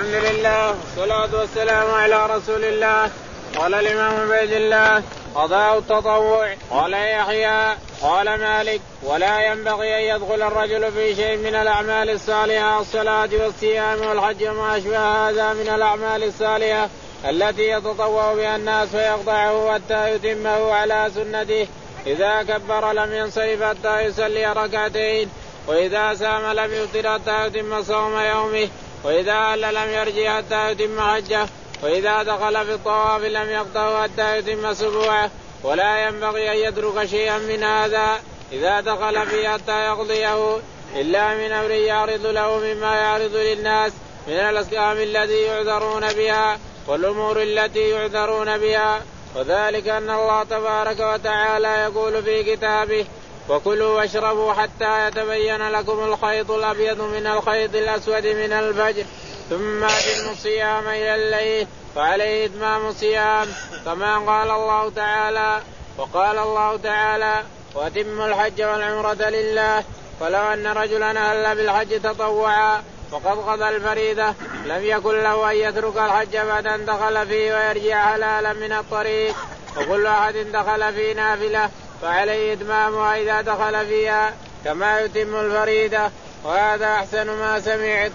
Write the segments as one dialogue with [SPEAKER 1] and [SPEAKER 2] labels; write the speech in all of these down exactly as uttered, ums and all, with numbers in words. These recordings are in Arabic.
[SPEAKER 1] الحمد لله والصلاة والسلام على رسول الله. قال الإمام عبيد الله قضاء التطوع. قال يحيى قال مالك ولا ينبغي أن يدخل الرجل في شيء من الأعمال الصالحة الصلاة والصيام والحج وما أشبه هذا من الأعمال الصالحة التي يتطوع بها الناس فيقطعه حتى يتمه على سنته. إذا كبر لم ينصرف حتى يصلي ركعتين، وإذا سام لم يفطر حتى يتم صوم يومه، وإذا هل لم يرجع حتى يتم حجه، وإذا دخل في الطواف لم يقطعه حتى يتم سبوعه. ولا ينبغي أن يترك شيئا من هذا إذا دخل فيه حتى يقضيه إلا من أمر يعرض له مما يعرض للناس من الأسلام التي يعذرون بها والأمور التي يعذرون بها. وذلك أن الله تبارك وتعالى يقول في كتابه وكلوا واشربوا حتى يتبين لكم الخيط الأبيض من الخيط الأسود من الفجر ثم أتموا الصيام إلى الليل فعليه إتمام الصيام كما قال الله تعالى. وقال الله تعالى وأتموا الحج والعمرة لله. فلو أن رجلا أهل بالحج تطوعا وقد قضى الفريضة لم يكن له أن يترك الحج بعد أن دخل فيه ويرجع حلالا من الطريق. وكل أحد دخل في نافلة فعليه إتمامها إذا دخل فيها كما يتم الفريضة. وهذا أحسن ما سمعت.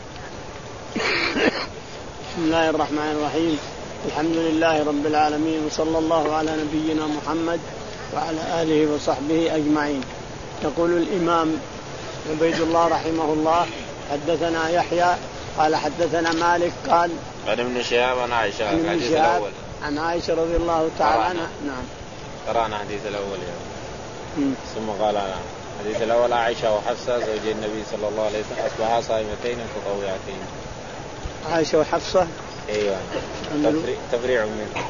[SPEAKER 2] بسم الله الرحمن الرحيم. الحمد لله رب العالمين وصلى الله على نبينا محمد وعلى آله وصحبه أجمعين. يقول الإمام عبيد الله رحمه الله حدثنا يحيى قال حدثنا مالك قال
[SPEAKER 1] عن ابن شهاب عن عائشة
[SPEAKER 2] عن ابن شهاب عن عائشة رضي الله تعالى عنها. نعم
[SPEAKER 1] قرأنا الحديث الأول يعني. ثم قال الحديث الأول عائشة وحفصة زوجي النبي صلى الله عليه وسلم أصبحا صائمتين متطوعتين.
[SPEAKER 2] عائشة وحفصة
[SPEAKER 1] ايوه تفريع منه.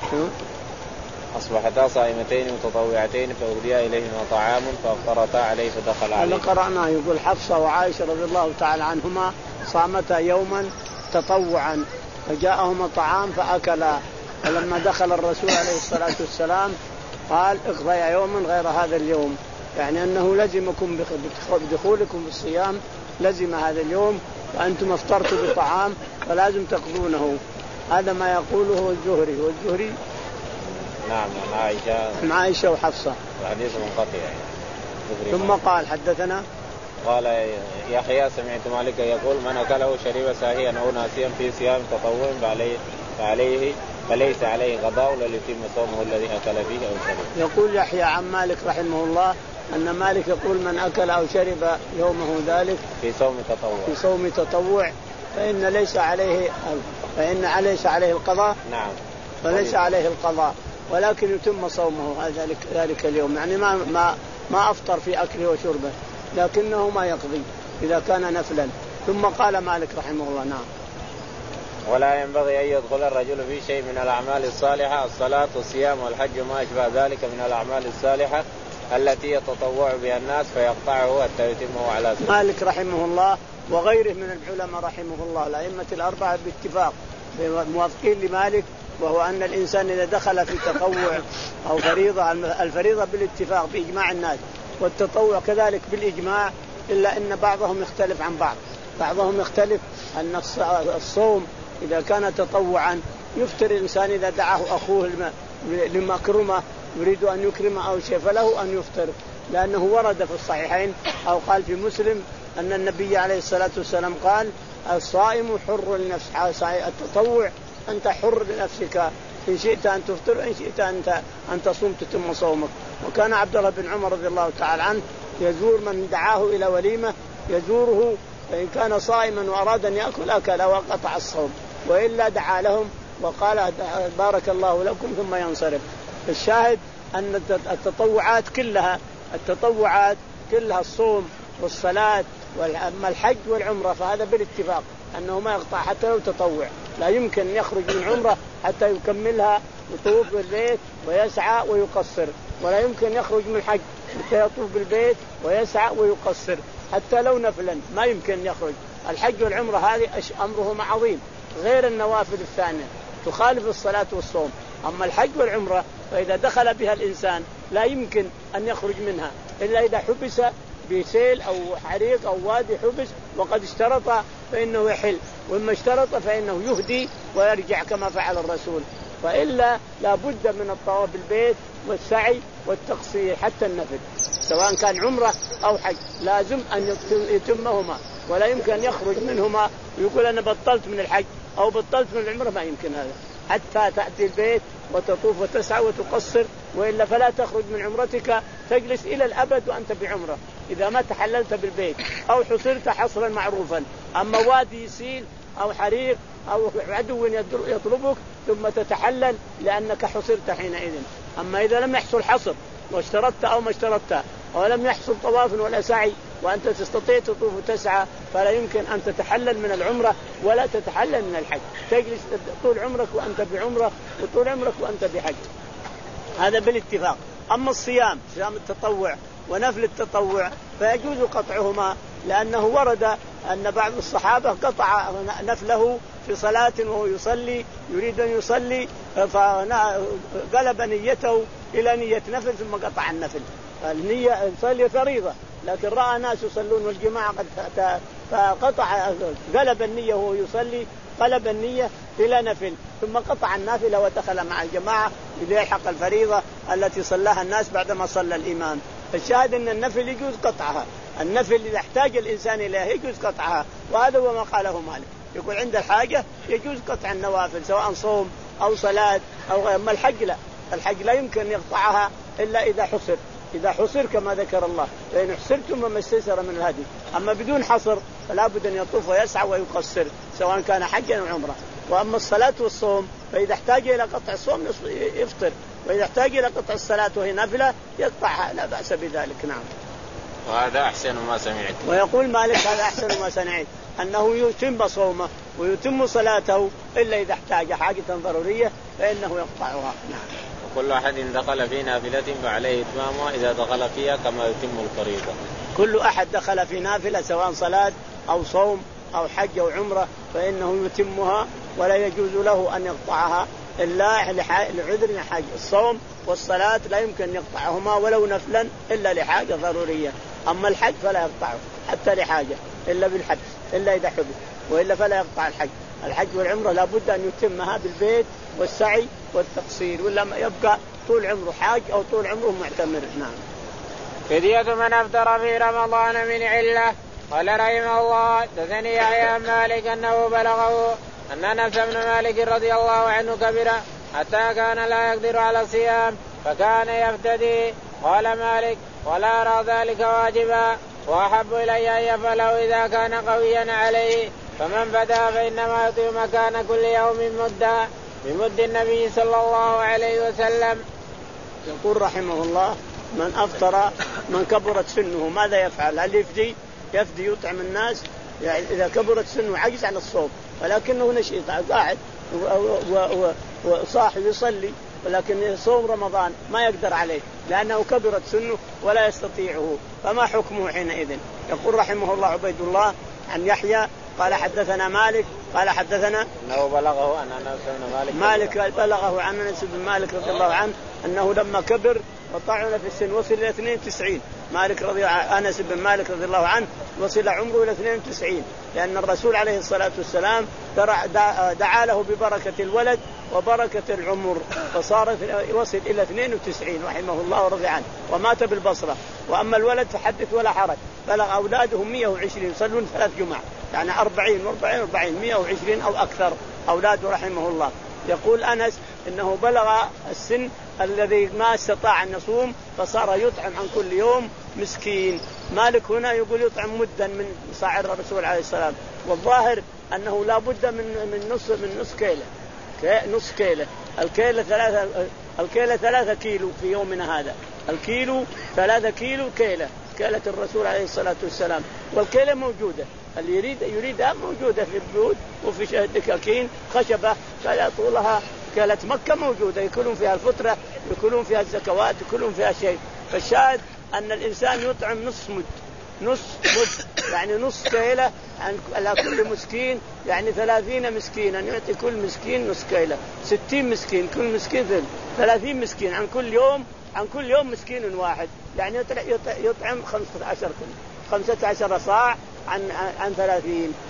[SPEAKER 1] اصبحتا صائمتين متطوعتين فأهدي اليهما طعام فافطرتا عليه فدخل عليه.
[SPEAKER 2] هذا قرأناه يقول حفصة وعائشة رضي الله تعالى عنهما صامتا يوما تطوعا فجاءهما طعام فأكلا، فلما دخل الرسول عليه الصلاة والسلام قال اقضيا يوما غير هذا اليوم، يعني أنه لزمكم بدخولكم في الصيام لزم هذا اليوم وأنتم افطرتوا بطعام فلازم تقضونه. هذا ما يقوله الزهري والزهري
[SPEAKER 1] نعم مع عائشة
[SPEAKER 2] عائشة وحفصة
[SPEAKER 1] الحديث منقطع يعني.
[SPEAKER 2] ثم قال حدثنا
[SPEAKER 1] قال يحيى سمعت مالك يقول من أكله شرب ساهيا أو ناسيا في صيام تطوع فعليه فعليه فليس عليه قضاء ليتم صومه الذي أكل فيه أو شرب.
[SPEAKER 2] يقول يحيى عن مالك رحمه الله أن مالك يقول من أكل أو شرب يومه ذلك
[SPEAKER 1] في صوم تطوع
[SPEAKER 2] في صوم تطوع فإن ليس عليه فإن ليس عليه القضاء.
[SPEAKER 1] نعم
[SPEAKER 2] فليس عليه القضاء ولكن يتم صومه ذلك ذلك اليوم، يعني ما ما ما أفطر في أكله وشربه لكنه ما يقضي إذا كان نفلا. ثم قال مالك رحمه الله نعم
[SPEAKER 1] ولا ينبغي أن يدخل الرجل في شيء من الأعمال الصالحة الصلاة والصيام والحج وما أشبه ذلك من الأعمال الصالحة التي يتطوع بها الناس فيقطعه حتى يتمه على سنة.
[SPEAKER 2] مالك رحمه الله وغيره من العلماء رحمه الله الأئمة الأربعة باتفاق موافقين لمالك، وهو أن الإنسان إذا دخل في تطوع أو فريضة، الفريضة بالاتفاق بإجماع الناس والتطوع كذلك بالإجماع، إلا أن بعضهم يختلف عن بعض. بعضهم يختلف أن الصوم إذا كان تطوعا يفطر الإنسان إذا دعاه أخوه لمكرمة يريد أن يكرم أو شيء فله أن يفطر، لأنه ورد في الصحيحين أو قال في مسلم أن النبي عليه الصلاة والسلام قال الصائم حر لنفسه، التطوع أنت حر لنفسك إن شئت أن تفطر وإن شئت أنت أن تصوم تتم صومك. وكان عبد الله بن عمر رضي الله تعالى عنه يزور من دعاه إلى وليمة يزوره، فإن كان صائما وأراد أن يأكل أكل وقطع الصوم، وإلا دعا لهم وقال بارك الله لكم ثم ينصرف. الشاهد أن التطوعات كلها التطوعات كلها الصوم والصلاة والأما الحج والعمرة فهذا بالاتفاق أنه ما يقطع حتى لو تطوع، لا يمكن يخرج من عمرة حتى يكملها يطوف بالبيت ويسعى ويقصر، ولا يمكن يخرج من الحج حتى يطوف بالبيت ويسعى ويقصر حتى لو نفلا ما يمكن يخرج. الحج والعمرة هذه أمرهما عظيم غير النوافل الثانية تخالف الصلاة والصوم. أما الحج والعمرة فإذا دخل بها الإنسان لا يمكن أن يخرج منها إلا إذا حبس بسيل أو حريق أو وادي حبس وقد اشترط فإنه يحل، وإما اشترط فإنه يهدي ويرجع كما فعل الرسول. فإلا لا بد من الطواف بالبيت والسعي والتقصير حتى النفل، سواء كان عمرة أو حج لازم أن يتمهما، ولا يمكن أن يخرج منهما ويقول أنا بطلت من الحج أو بطلت من العمرة، ما يمكن هذا حتى تأتي البيت وتطوف وتسعى وتقصر، وإلا فلا تخرج من عمرتك تجلس إلى الأبد وأنت بعمرة إذا ما تحللت بالبيت أو حصرت حصرا معروفا. أما وادي يسيل أو حريق أو عدو يطلبك ثم تتحلل لأنك حصرت حينئذ. أما إذا لم يحصل حصر واشترطت أو ما اشترطت ولم يحصل طواف ولا سعي وأنت تستطيع تطوف وتسعى فلا يمكن أن تتحلل من العمرة ولا تتحلل من الحج، تجلس طول عمرك وأنت بعمرة وطول عمرك وأنت بحج، هذا بالاتفاق. أما الصيام صيام التطوع ونفل التطوع فيجوز قطعهما، لأنه ورد أن بعض الصحابة قطع نفله في صلاة وهو يصلي يريد أن يصلي فقلب نيته إلى نية نفل ثم قطع النفل. النية يصلي فريضة لكن رأى ناس يصلون والجماعة قد فقطع قلب النية وهو يصلي قلب النية إلى نفل ثم قطع النافلة ودخل مع الجماعة ليلحق الفريضة التي صلاها الناس بعدما صلى الإمام. الشاهد أن النفل يجوز قطعها، النفل إذا احتاج الإنسان إليه يجوز قطعها، وهذا هو ما قاله مالك، يقول عند الحاجة يجوز قطع النوافل سواء صوم أو صلاة أو غير. أما الحج لا، الحج لا يمكن يقطعها إلا إذا حصر، إذا حصر كما ذكر الله فإن حصرتم ما استيسر من الهدي. أما بدون حصر فلا بد أن يطوف ويسعى ويقصر سواء كان حجا أو عمرة. وأما الصلاة والصوم فإذا احتاج إلى قطع الصوم يفطر، وإذا احتاج إلى قطع الصلاة وهي نافلة يقطعها لا بأس بذلك. نعم.
[SPEAKER 1] وهذا أحسن ما سمعت.
[SPEAKER 2] ويقول مالك هذا أحسن ما سمعت أنه يتم صومه ويتم صلاته إلا إذا احتاج حاجة ضرورية فإنه يقطعها. نعم.
[SPEAKER 1] وكل أحد دخل في نافلة فعليه إتمامها إذا دخل فيها كما يتم الفريضة.
[SPEAKER 2] كل أحد دخل في نافلة سواء صلاة أو صوم أو حج أو عمرة فإنه يتمها ولا يجوز له أن يقطعها إلا لعذر حاجة. الصوم والصلاة لا يمكن أن يقطعهما ولو نفلا إلا لحاجة ضرورية. أما الحج فلا يقطعه حتى لحاجة إلا بالحبس إلا إذا حبس، وإلا فلا يقطع الحج. الحج والعمرة لا بد أن يتمها بالبيت والسعي والتقصير، ولا يبقى طول عمره حاج أو طول عمره معتمر. نعم.
[SPEAKER 1] فدية من أفطر في رمضان من علة. قال رحمه الله حدثني يحيى بن مالك أنه بلغه أن أنس بن مالك رضي الله عنه كبر حتى كان لا يقدر على الصيام فكان يفتدي. قال مالك ولا أرى ذلك واجبا وأحب إلي أن يفعله إذا كان قويا عليه، فمن بدا فإنما يطيع مكان كل يوم مدة بمد النبي صلى الله عليه وسلم.
[SPEAKER 2] يقول رحمه الله من أفطر من كبرت سنه ماذا يفعل؟ هل يفدي؟ يفدي يطعم الناس يعني إذا كبرت سنه عجز عن الصوم ولكنه نشيط قاعد وصاحي يصلي ولكن صوم رمضان ما يقدر عليه لأنه كبرت سنه ولا يستطيعه، فما حكمه حينئذ؟ يقول رحمه الله عبيد الله عن يحيى قال حدثنا مالك قال حدثنا
[SPEAKER 1] أنه بلغه أن أنس بن مالك
[SPEAKER 2] مالك بلغه عن أنس بن مالك رضي الله عنه أنه لما كبر وطعن في السن وصل إلى اثنين وتسعين. مالك رضي أنس بن مالك رضي الله عنه وصل عمره إلى اثنين وتسعين لأن الرسول عليه الصلاة والسلام دعا له ببركة الولد وبركة العمر فصار وصل إلى اثنين وتسعين رحمه الله ورضي عنه ومات بالبصرة. وأما الولد فحدث ولا حرج، بلغ أولادهم مئة وعشرين يصلون ثلاث جمع يعني أربعين وأربعين وأربعين مئة وعشرين أو أكثر أولاده رحمه الله. يقول أنس إنه بلغ السن الذي ما استطاع أن يصوم فصار يطعم عن كل يوم مسكين. مالك هنا يقول يطعم مدا من صاع الرسول عليه السلام، والظاهر أنه لا بد من من نص من نص كيلة نص كيلة الكيلة ثلاثة الكيلة ثلاثة كيلو في يومنا هذا، الكيلو ثلاثة كيلو كيلة كيلة الرسول عليه الصلاة والسلام. والكيلة موجودة اللي يريد يريدها موجودة في البيوت وفي دكاكين خشبة طولها كيلة مكة موجودة يكونون فيها الفطرة يكونون فيها الزكوات يكونون فيها شيء. فالشاهد أن الإنسان يطعم نص مد نص مد يعني نص كيلة على كل مسكين يعني ثلاثين مسكينا يعطي كل مسكين نص كيلة ستين مسكين كل مسكين ثلاثين مسكين عن كل يوم عن كل يوم مسكين واحد يعني يطعم خمسة عشر خمسة عشر صاع عن عن ثلاثين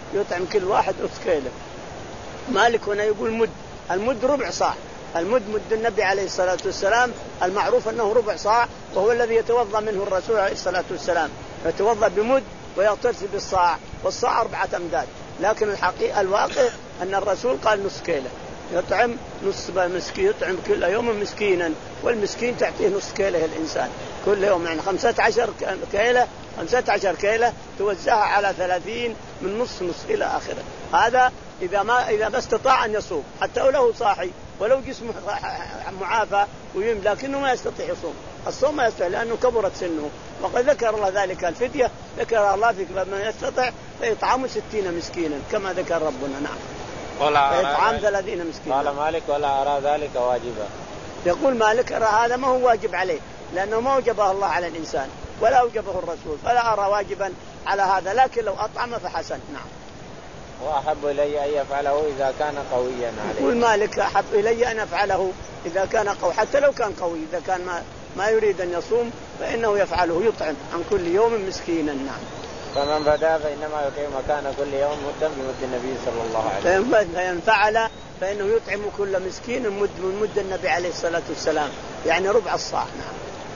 [SPEAKER 2] يطعم كل واحد نصف كيلة. مالك هنا يقول مد، المد ربع صاع، المد مد النبي عليه الصلاة والسلام المعروف أنه ربع صاع، وهو الذي يتوضأ منه الرسول عليه الصلاة والسلام، يتوضأ بمد ويغتسل بالصاع، والصاع أربعة أمداد. لكن الحقيقة الواقع أن الرسول قال نصف كيلة، يطعم نصف مسكين، يطعم كل يوم مسكينا، والمسكين تعطيه نصف كيلة الإنسان كل يوم، يعني خمسة عشر كيلة، خمسة عشر كيلة توزعها على ثلاثين من نص نص إلى آخره. هذا إذا ما إذا ما استطاع أن يصوم، حتى ولو صاحي ولو جسمه معافى ويم، لكنه ما يستطيع يصوم، الصوم ما يستطيع لأنه كبرت سنه. وقد ذكر الله ذلك الفدية، ذكر الله في من يستطيع فيطعم ستين مسكينا كما ذكر ربنا. نعم. فيطعم ثلاثين مسكينا.
[SPEAKER 1] قال مالك ولا أرى ذلك واجبا.
[SPEAKER 2] يقول مالك أرى هذا ما هو واجب عليه، لأنه ما أوجبه الله على الإنسان ولا أوجبه الرسول، فلا أرى واجبا على هذا، لكن لو أطعم فحسن. نعم.
[SPEAKER 1] وأحب إلي أن يفعله إذا كان قويا عليه.
[SPEAKER 2] يقول مالك أحب إلي أن أفعله إذا كان قوي، حتى لو كان قوي، إذا كان ما, ما يريد أن يصوم فإنه يفعله، يطعم عن كل يوم مسكينا. نعم.
[SPEAKER 1] فمن بدا فإنما يقيم مكان كل يوم مدا بمد النبي صلى الله عليه وسلم.
[SPEAKER 2] فإن فعل فإنه يطعم كل مسكين مد من مد النبي عليه الصلاة والسلام، يعني ربع الصاع. نعم.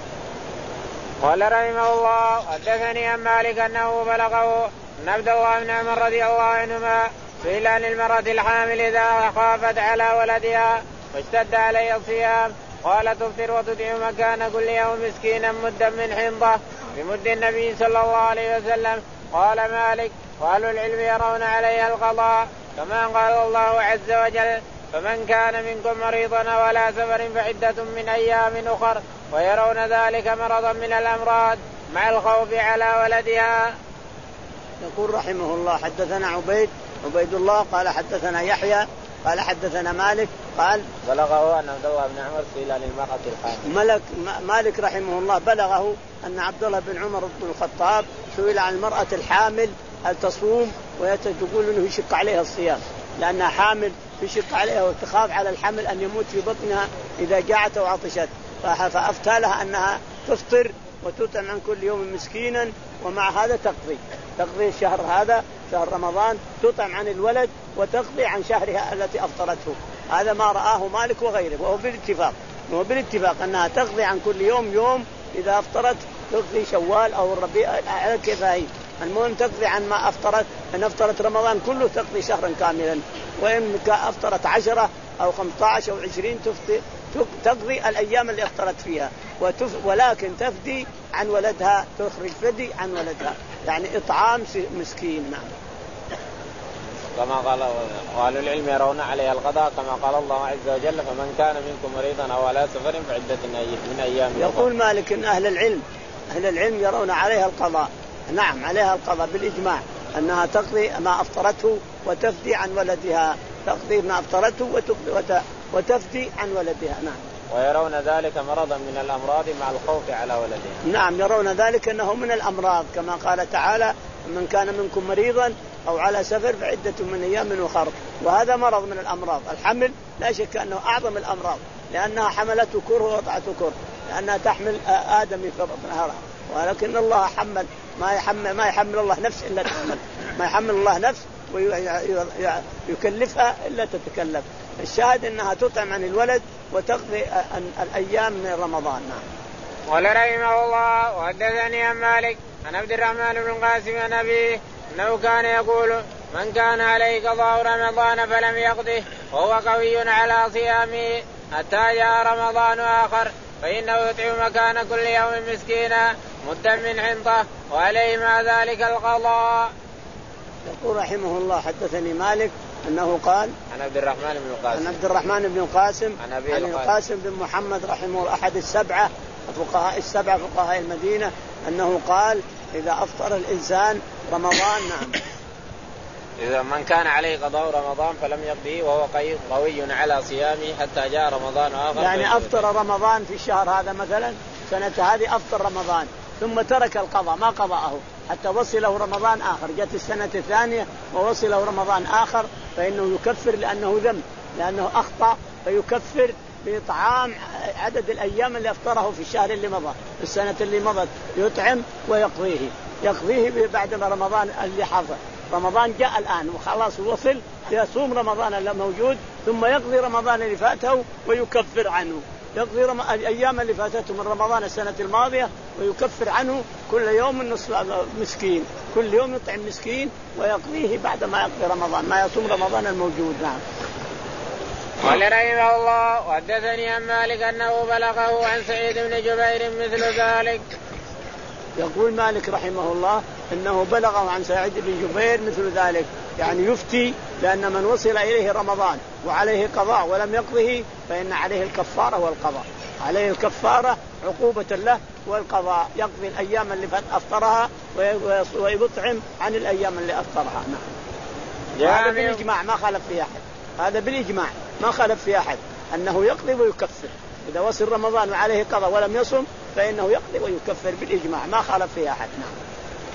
[SPEAKER 1] قال رحمه الله حدثني عن مالك أنه بلغه أن عبد الله بن عمر رضي الله عنهما سئل عن المرأة الحامل إذا خافت على ولدها واشتد عليها الصيام قال تفطر وتطعم مكان كل يوم مسكينا مدا من حنطة بمد النبي صلى الله عليه وسلم. قال مالك وأهل العلم يرون عليها القضاء كما قال الله عز وجل فمن كان منكم مريضا ولا سفر فعدة من أيام أخر، ويرون ذلك مرضا من الأمراض مع الخوف على ولدها.
[SPEAKER 2] يقول رحمه الله حدثنا عبيد عبيد الله قال حدثنا يحيى قال حدثنا مالك قال
[SPEAKER 1] بلغه أن عبد الله بن عمر سئل عن المرأة الحامل.
[SPEAKER 2] ملك مالك رحمه الله بلغه أن عبد الله بن عمر بن الخطاب سئل عن المرأة الحامل هل تصوم، ويتقول أنه يشق عليها الصيام لأنها حامل، يشق عليها وتخاف على الحمل أن يموت في بطنها إذا جاعت أو عطشت، فأفتى لها أنها تفطر وتطعم عن كل يوم مسكينا، ومع هذا تقضي تقضي الشهر هذا شهر رمضان، تطعم عن الولد وتقضي عن شهرها التي أفطرته. هذا ما رآه مالك وغيره، وهو بالاتفاق وهو بالاتفاق أنها تقضي عن كل يوم يوم، إذا أفطرت تقضي شوال أو الربيع على كيفها، المهم تقضي عن ما أفطرت. إن أفطرت رمضان كله تقضي شهرا كاملا، وإن أفطرت عشرة أو خمسة عشر أو عشرين تقضي الأيام اللي أفطرت فيها، ولكن تفدي عن ولدها، تخرج فدي عن ولدها، يعني إطعام مسكين. نعم.
[SPEAKER 1] كما قال أهل العلم يرون عليها القضاء كما قال الله عز وجل فمن كان منكم مريضا أو على سفر فعدة من أيام.
[SPEAKER 2] يقول مالك إن أهل العلم أهل العلم يرون عليها القضاء. نعم عليها القضاء بالإجماع، أنها تقضي ما أفطرته وتفدي عن ولدها، تقضي ما أفطرته وتفدي عن ولدها. نعم.
[SPEAKER 1] ويرون ذلك مرضا من الأمراض مع الخوف على ولدها.
[SPEAKER 2] نعم يرون ذلك أنه من الأمراض كما قال تعالى من كان منكم مريضا أو على سفر فعدة من أيام أخر، وهذا مرض من الأمراض. الحمل لا شك أنه أعظم الأمراض، لأنها حملته كره ووضعته كره، لأنها تحمل آدم في بطنها، ولكن الله حمل ما يحمل ما يحمل الله نفس إلا تحمل، ما يحمل الله نفس ويكلفها إلا تتكلف. الشاهد أنها تطعم عن الولد وتقضي الأيام من رمضان.
[SPEAKER 1] قال رحمه الله وحدثني عن مالك عن عبد الرحمن بن القاسم عن أبيه أنه كان يقول من كان عليه قضاء رمضان فلم يقضه وهو قوي على صيامه حتى جاء رمضان آخر فإنه يطعم مكان كل يوم مسكينا مدا من حنطة وعليه مع ذلك القضاء.
[SPEAKER 2] يقول رحمه الله حدثني مالك أنه قال
[SPEAKER 1] عن عبد الرحمن بن القاسم
[SPEAKER 2] عن عبد الرحمن بن القاسم
[SPEAKER 1] عن
[SPEAKER 2] أبي القاسم بن محمد رحمه الله أحد السبعة فقهاء السبعة فقهاء المدينة أنه قال إذا أفطر الإنسان رمضان نعم
[SPEAKER 1] إذا من كان عليه قضاء رمضان فلم يقضيه وهو قوي على صيامه حتى جاء رمضان آخر،
[SPEAKER 2] يعني أفطر رمضان في الشهر هذا مثلا سنة هذه أفطر رمضان ثم ترك القضاء ما قضاه حتى وصله رمضان آخر، جت السنة الثانية ووصله رمضان آخر فإنه يكفر لأنه ذنب، لأنه أخطأ فيكفر بإطعام عدد الأيام اللي أفطره في الشهر اللي مضى في السنة اللي مضت، يطعم ويقضيه يقضيه بعد رمضان اللي حضر رمضان جاء الآن وخلاص وصل، يصوم رمضان اللي موجود ثم يقضي رمضان اللي فاته ويكفر عنه، يقضي رم... الأيام اللي فاتته من رمضان السنة الماضية ويكفر عنه كل يوم نصف مسكين، كل يوم يطعم مسكين ويقضيه بعد ما يقضي رمضان، ما يصوم رمضان الموجود. نعم.
[SPEAKER 1] قال رحمه الله وحدثني عن مالك أنه بلغه عن سعيد بن جبير مثل ذلك.
[SPEAKER 2] يقول مالك رحمه الله إنه بلغه عن سعيد بن جبير مثل ذلك، يعني يفتي لأن من وصل إليه رمضان وعليه قضاء ولم يقضه فإن عليه الكفارة والقضاء، عليه الكفارة عقوبة له والقضاء، يقضي الأيام اللي أفطرها ويطعم عن الأيام اللي أفطرها. نعم. هذا بالإجماع ما خالف فيه أحد، هذا بالإجماع ما خالف فيه أحد أنه يقضي ويكفر، إذا وصل رمضان وعليه قضاء ولم يصم فإنه يقضي ويكفر بالإجماع ما خالف فيه أحد. نعم.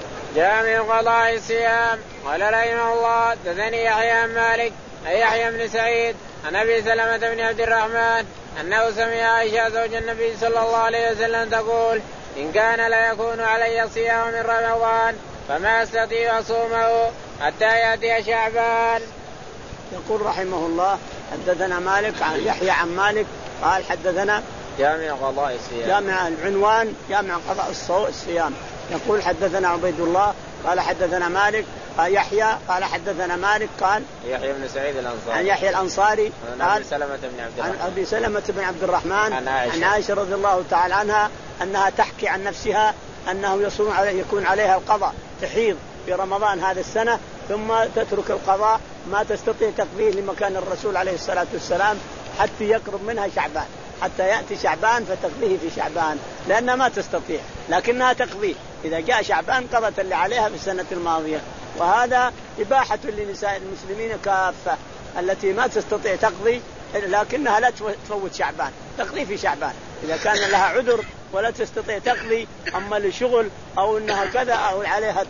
[SPEAKER 1] جامع قضاء الصيام. قال رحمه الله حدثني يحيى عن مالك أي يحيى بن سعيد عن أبي سلمة بن عبد الرحمن أنه سمع عائشة زوج النبي صلى الله عليه وسلم تقول إن كان لا يكون علي صيام من رمضان فما أستطيع أصومه حتى يأتي شعبان.
[SPEAKER 2] يقول رحمه الله حدثنا مالك عن يحيى عن مالك قال حدثنا
[SPEAKER 1] جامع قضاء الصيام،
[SPEAKER 2] جامع العنوان جامع قضاء الصيام. يقول حدثنا عبيد الله قال حدثنا مالك قال يحيى قال حدثنا مالك قال
[SPEAKER 1] يحيى بن سعيد الأنصاري
[SPEAKER 2] عن يحيى الأنصاري
[SPEAKER 1] عن أبي سلمة بن عبد الرحمن
[SPEAKER 2] عن أبي سلمة بن عبد الرحمن
[SPEAKER 1] عن عائشة,
[SPEAKER 2] عن عائشة رضي الله تعالى عنها أنها تحكي عن نفسها أنه يصوم عليه يكون عليها القضاء، تحيض في رمضان هذه السنة ثم تترك القضاء ما تستطيع تقضيه لمكان الرسول عليه الصلاة والسلام حتى يقرب منها شعبان، حتى يأتي شعبان فتقضيه في شعبان لأنها ما تستطيع، لكنها تقضيه إذا جاء شعبان قضت اللي عليها في السنة الماضية. وهذا إباحة لنساء المسلمين كافة التي ما تستطيع تقضي لكنها لا تفوت شعبان، تقضي في شعبان إذا كان لها عذر ولا تستطيع تقضي، أما لشغل أو أنها كذا أو عليها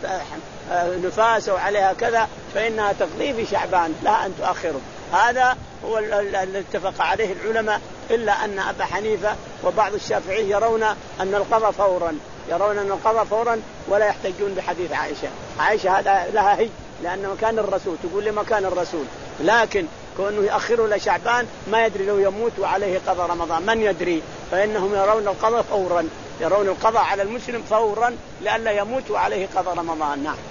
[SPEAKER 2] نفاس أو عليها كذا فإنها تقضي في شعبان لا أن تؤخره. هذا هو الذي اتفق عليه العلماء، إلا أن أبا حنيفة وبعض الشافعي يرون أن القضاء فورا، يرون أن القضاء فورا ولا يحتجون بحديث عائشة. عائشة هذا لها هي لأن مكان الرسول تقول لمكان الرسول، لكن كونه يأخره لشعبان ما يدري لو يموت وعليه قضاء رمضان من يدري، فإنهم يرون القضاء فورا، يرون القضاء على المسلم فورا لئلا يموت وعليه قضاء رمضان. نعم.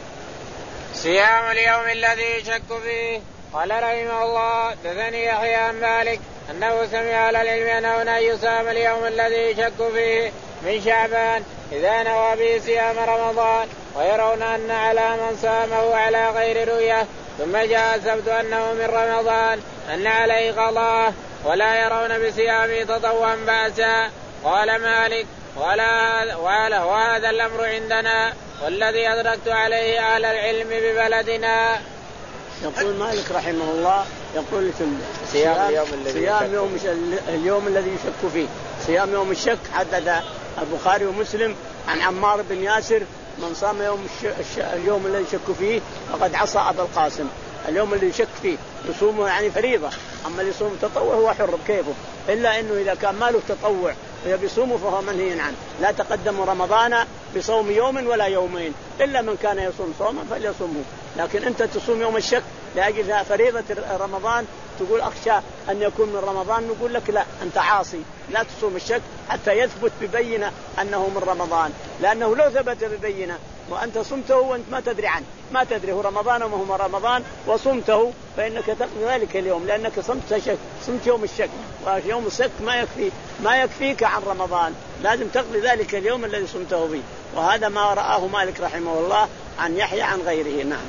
[SPEAKER 1] صيام اليوم الذي يشك فيه. قال رحمه الله حدثني يحيى عن مالك أنه سمع على العلم أنه أن يصام اليوم الذي يشك فيه من شعبان إذا نوى به صيام رمضان، ويرون أن على من صامه على غير رؤية ثم جاء السبت أنه من رمضان أن عليه قضاء ولا يرون بصيامه تطوعا بأسا. قال مالك ولا ولا وهذا الأمر عندنا والذي أدركت عليه أهل العلم ببلدنا.
[SPEAKER 2] يقول مالك رحمه الله يقول
[SPEAKER 1] صيام اليوم الذي
[SPEAKER 2] صيام يوم اليوم الذي يشك فيه، صيام يوم الشك. حدث البخاري ومسلم عن عمار بن ياسر من صام يوم الش... اليوم الذي يشك فيه فقد عصى أبا القاسم. اليوم اللي يشك فيه يصومه يعني فريضة، أما اللي يصوم تطوع هو حر بكيفه، إلا إنه إذا كان ماله تطوع ويصومه فهو منهي عنه. لا تقدم رمضان بصوم يوم ولا يومين، إلا من كان يصوم صوما فليصومه. لكن أنت تصوم يوم الشك لأجل فريضة رمضان تقول أخشى أن يكون من رمضان، نقول لك لا أنت عاصي، لا تصوم الشك حتى يثبت ببينة أنه من رمضان، لأنه لو ثبت ببينة وأنت صمته وأنت ما تدري عنه، ما تدري هو رمضان وما هو رمضان وصمته فإنك تقضي ذلك اليوم لأنك صمت شك، صمت يوم الشك، ويوم الشك ما يكفي ما يكفيك عن رمضان، لازم تقضي ذلك اليوم الذي صمته به. وهذا ما رآه مالك رحمه الله عن يحيى عن غيره. نعم.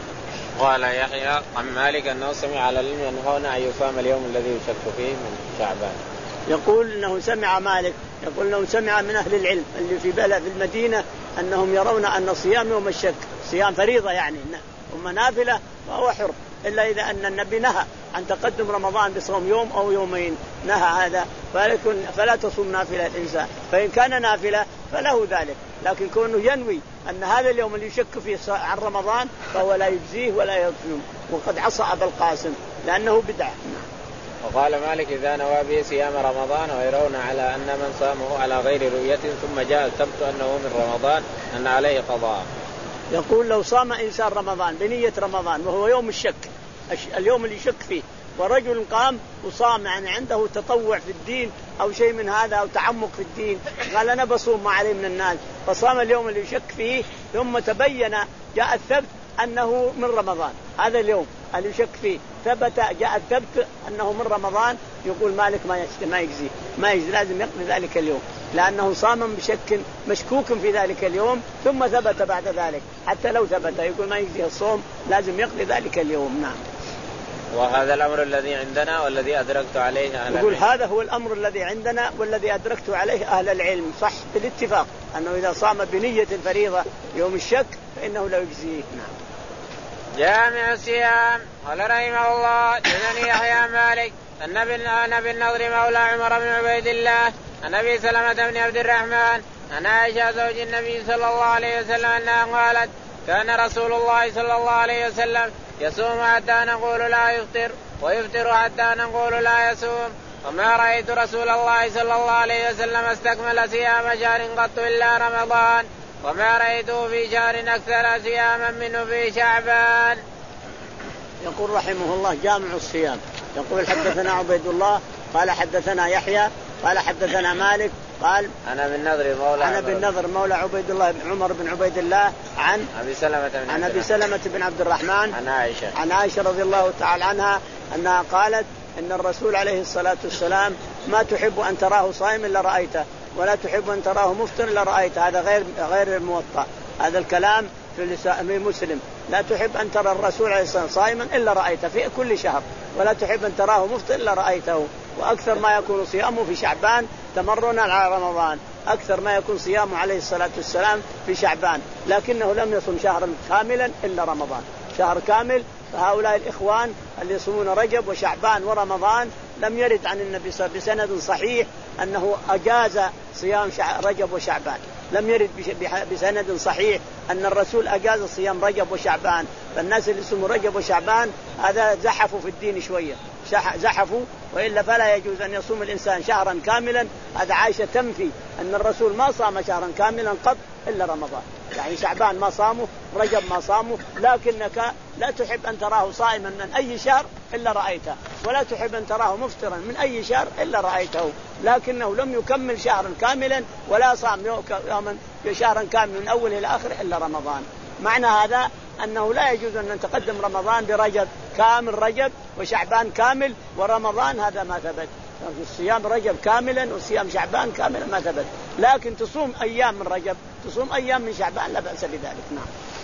[SPEAKER 1] قال يحيى عن مالك أنه سمع على العلم أنه أن يصام اليوم الذي يشك فيه من شعبان.
[SPEAKER 2] يقول أنه سمع مالك يقول أنه سمع من أهل العلم اللي في بلد في المدينة أنهم يرون أن صيام يوم الشك صيام فريضة يعني ثم نافلة وهو حر، إلا إذا أن النبي نهى عن تقدم رمضان بصوم يوم أو يومين، نهى هذا فلكن فلا تصوم نافلة الإنسان، فإن كان نافلة فله ذلك، لكن كونه ينوي أن هذا اليوم اللي يشك فيه عن رمضان فهو لا يجزيه ولا يصوم، وقد عصى أبا القاسم لأنه بدعة.
[SPEAKER 1] وقال مالك إذا نوى به صيام رمضان ويرون على أن من صامه على غير رؤية ثم جاء السبت أنه من رمضان أن عليه قضاء.
[SPEAKER 2] يقول لو صام إنسان رمضان بنية رمضان وهو يوم الشك، اليوم اللي يشك فيه، ورجل قام وصام يعني عنده تطوع في الدين أو شيء من هذا أو تعمق في الدين، قال أنا بصوم ما عليه من الناس، فصام اليوم اللي يشك فيه، ثم تبين جاء الثبت أنه من رمضان، هذا اليوم اللي يشك فيه ثبت جاء الثبت أنه من رمضان، يقول مالك ما ما يجزي ما يجزي لازم يقضي ذلك اليوم، لأنه صام بشك مشكوك في ذلك اليوم ثم ثبت بعد ذلك، حتى لو ثبت يقول ما يجزي الصوم لازم يقضي ذلك اليوم. نعم.
[SPEAKER 1] وهذا الأمر الذي عندنا والذي أدركت عليه أهل
[SPEAKER 2] يقول
[SPEAKER 1] العلم.
[SPEAKER 2] هذا هو الأمر الذي عندنا والذي أدركت عليه أهل العلم، صح بالاتفاق أنه إذا صام بنية الفريضة يوم الشك فإنه لا يجزيه. نعم.
[SPEAKER 1] جامع الصيام. قال رحمه الله إنني يحيى مالك أن بالنضر مولى عمر بن عبيد الله عن أبي سلمة بن عبد الرحمن عن عائشة زوج النبي صلى الله عليه وسلم أنها قالت كان رسول الله صلى الله عليه وسلم يصوم حتى نقول لا يفطر ويفطر حتى نقول لا يصوم، وما رأيت رسول الله صلى الله عليه وسلم استكمل صيام شهر قط إلا رمضان، وما رأيته في شهر أكثر صياما منه في شعبان.
[SPEAKER 2] يقول رحمه الله جامع الصيام. يقول حدثنا عبيد الله قال حدثنا يحيى قال حدثنا مالك قال
[SPEAKER 1] أنا بالنضر مولى
[SPEAKER 2] أنا بالنضر مولى عبيد الله بن عمر بن عبيد الله عن
[SPEAKER 1] أبي سلمة بن
[SPEAKER 2] عن أبي سلمة بن عبد الرحمن
[SPEAKER 1] عن عائشة
[SPEAKER 2] عن عائشة رضي الله تعالى عنها أنها قالت إن الرسول عليه الصلاة والسلام ما تحب أن تراه صائم إلا رأيته ولا تحب أن تراه مفطر إلا رأيته. هذا غير غير الموطأ، هذا الكلام في مسلم. لا تحب أن ترى الرسول عليه الصلاة والسلام صائما إلا رأيته في كل شهر، ولا تحب أن تراه مفطر إلا رأيته. وأكثر ما يكون صيامه في شعبان تمرنا على رمضان، أكثر ما يكون صيامه عليه الصلاة والسلام في شعبان، لكنه لم يصم شهرا كاملا إلا رمضان، شهر كامل. فهؤلاء الإخوان اللي يصومون رجب وشعبان ورمضان لم يرد عن النبي صلى الله عليه وسلم بسند صحيح أنه أجاز صيام رجب وشعبان، لم يرد بسند صحيح أن الرسول أجاز صيام رجب وشعبان. فالناس اللي يصوموا رجب وشعبان هذا زحفوا في الدين شوية، زحفوا، وإلا فلا يجوز أن يصوم الإنسان شهرا كاملا. هذا عائشة تنفي أن الرسول ما صام شهرا كاملا قط إلا رمضان، يعني شعبان ما صاموا، رجب ما صاموا، لكنك لا تحب أن تراه صائما من أي شهر إلا رأيته، ولا تحب أن تراه مفطرا من أي شهر إلا رأيته، لكنه لم يكمل شهرا كاملا ولا صام يوما شهرا كاملا من أوله إلى آخره إلا رمضان. معنى هذا أنه لا يجوز أن نتقدم رمضان برجب كامل رجب وشعبان كامل ورمضان، هذا ما ثبت. الصيام رجب كاملا وصيام شعبان كاملا ما ثبت، لكن تصوم أيام من رجب تصوم أيام من شعبان لا بأس بذلك. نعم.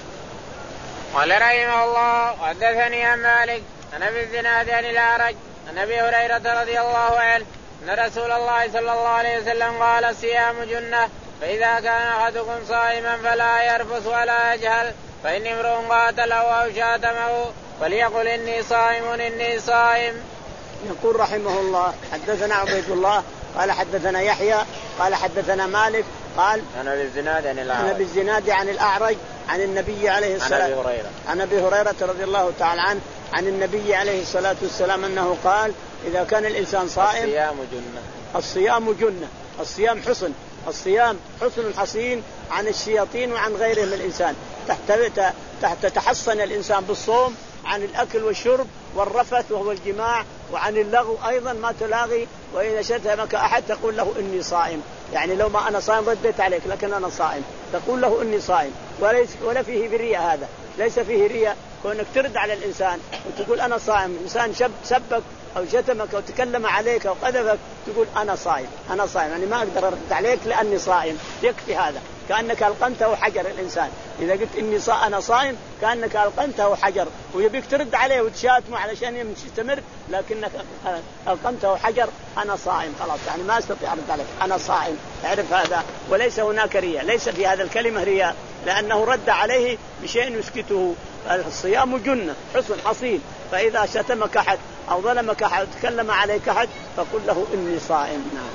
[SPEAKER 1] قال رحمه الله حدثني عن مالك عن أبي الزناد عن الأعرج عن أبي هريرة رضي الله عنه أن رسول الله صلى الله عليه وسلم قال الصيام جنة، فإذا كان أحدكم صائما فلا يرفث ولا يجهل، فإن امرؤ قاتله أو شاتمه فليقل إني صائم إني صائم.
[SPEAKER 2] يقول رحمه الله حدثنا عبيد الله قال حدثنا يحيى قال حدثنا مالك قال
[SPEAKER 1] أنا بالزناد عن الأعرج
[SPEAKER 2] أنا بالزناد عن الأعرج عن النبي عليه الصلاة
[SPEAKER 1] عن أبي هريرة
[SPEAKER 2] عن أبي هريرة رضي الله تعالى عنه عن النبي عليه الصلاة والسلام أنه قال إذا كان الإنسان صائم
[SPEAKER 1] الصيام جنة
[SPEAKER 2] الصيام جنة الصيام حصن الصيام حصن حصين عن الشياطين وعن غيره من الإنسان. تحت تحت تحصن الإنسان بالصوم عن الأكل والشرب والرفث وهو الجماع، وعن اللغو أيضا ما تلاغي، وإذا شتمك أحد تقول له إني صائم، يعني لو ما أنا صائم رديت عليك لكن أنا صائم تقول له إني صائم. وليس ولا فيه برية، هذا ليس فيه رياء كونك ترد على الإنسان وتقول أنا صائم. إنسان شب سبك أو شتمك أو تكلم عليك أو قذفك تقول أنا صائم أنا صائم، يعني ما أقدر أرد عليك لأني صائم، يكفي هذا. كأنك ألقنته حجر الإنسان، إذا قلت إني صا أنا صائم كأنك ألقنته حجر، ويبيك ترد عليه وتشاتمه علشان يمشي يستمر، لكنك ألقنته حجر أنا صائم خلاص، يعني ما أستطيع أرد عليك أنا صائم. اعرف هذا، وليس هناك رياء، ليس في هذا الكلمة رياء، لأنه رد عليه بشيء يسكته. الصيام جنة حصن حصين، فإذا شتمك أحد أو ظلمك أحد أو تكلم عليك أحد فقل له إني صائم. نعم.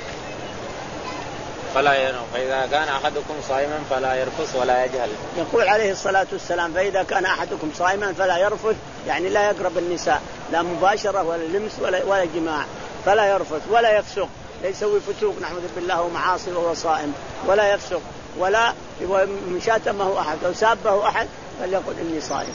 [SPEAKER 1] فلا ينام فإذا كان أحدكم صائما فلا يرفث ولا يجهل.
[SPEAKER 2] يقول عليه الصلاة والسلام فإذا كان أحدكم صائما فلا يرفث، يعني لا يقرب النساء لا مباشرة ولا لمس ولا, ولا جماع، فلا يرفث ولا يفسق، لا يسوي فسوق نعوذ بالله ومعاصي وهو صائم، ولا يفسق ولا من شاتمه أحد أو سابه أحد فليقل إني صائم.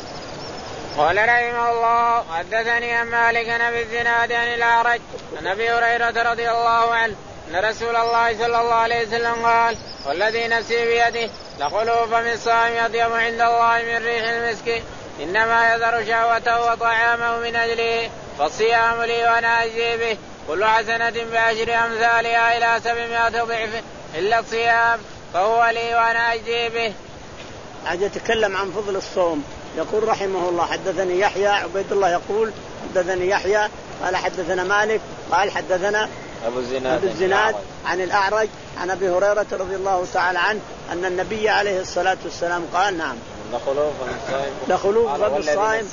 [SPEAKER 1] قال رحمه الله حدثني عن مالك عن ابي الزناد عن الاعرج عن ابي هريره رضي الله عنه ان رسول الله صلى الله عليه وسلم قال والذي نفسي بيده لخلوف من الصائم اطيب عند الله من ريح المسك انما يذر شهوته وطعامه من اجله فالصيام لي وانا اجزي به كل حسنه بعشر امثالها الى سبعمائة ضعف الا الصيام فهو لي وانا اجزي به.
[SPEAKER 2] عاد يتكلم عن فضل الصوم. يقول رحمه الله حدثني يحيى عبيد الله يقول حدثني يحيى قال حدثنا مالك قال حدثنا
[SPEAKER 1] أبو الزناد,
[SPEAKER 2] أبو الزناد عن الأعرج عن أبي هريرة رضي الله تعالى عنه أن النبي عليه الصلاة والسلام قال نعم
[SPEAKER 1] لخلوف فم الصائم
[SPEAKER 2] لخلوف فم الصائم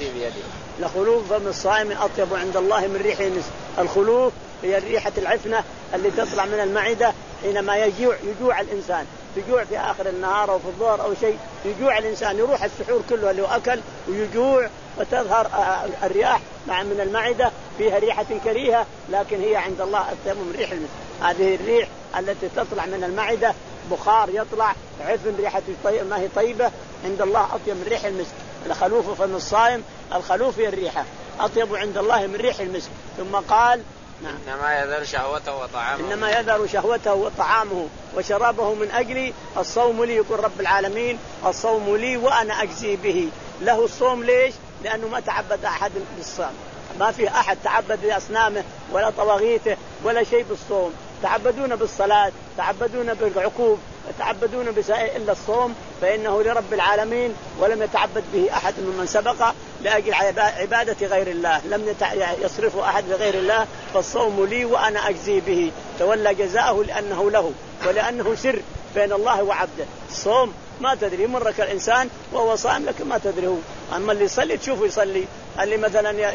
[SPEAKER 2] لخلوف فم الصائم أطيب عند الله من ريح المسك. الخلوف هي الريحة العفنة اللي تطلع من المعدة حينما يجوع يجوع الإنسان يجوع في آخر النهار أو في الظهر أو شيء يجوع الإنسان يروح السحور كله اللي هو أكل ويجوع وتظهر الرياح مع من المعدة فيها ريحة كريهة لكن هي عند الله أطيب من ريح المسك. هذه الريح التي تطلع من المعدة بخار يطلع عفن ريحة ما هي طيبة عند الله أطيب من ريح المسك. الخلوف فم الصائم الخلوف هي الريحة أطيب عند الله من ريح المسك. ثم قال
[SPEAKER 1] نعم. إنما يذر شهوته وطعامه
[SPEAKER 2] إنما يذر شهوته وطعامه وشرابه من أجلي الصوم لي يقول رب العالمين الصوم لي وأنا أجزي به. له الصوم ليش؟ لأنه ما تعبد أحد بالصوم ما في أحد تعبد بأصنامه ولا طواغيته ولا شيء بالصوم. تعبدون بالصلاة تعبدون بالعقوب تعبدون بسائر إلا الصوم فإنه لرب العالمين ولم يتعبد به أحد ممن سبق لأجل عبادة غير الله لم يصرف أحد لغير الله فالصوم لي وأنا أجزي به تولى جزاءه لأنه له ولأنه سر بين الله وعبده. الصوم ما تدري مرك الإنسان وهو صائم لكن ما تدري هو. أما اللي يصلي تشوفه يصلي اللي مثلا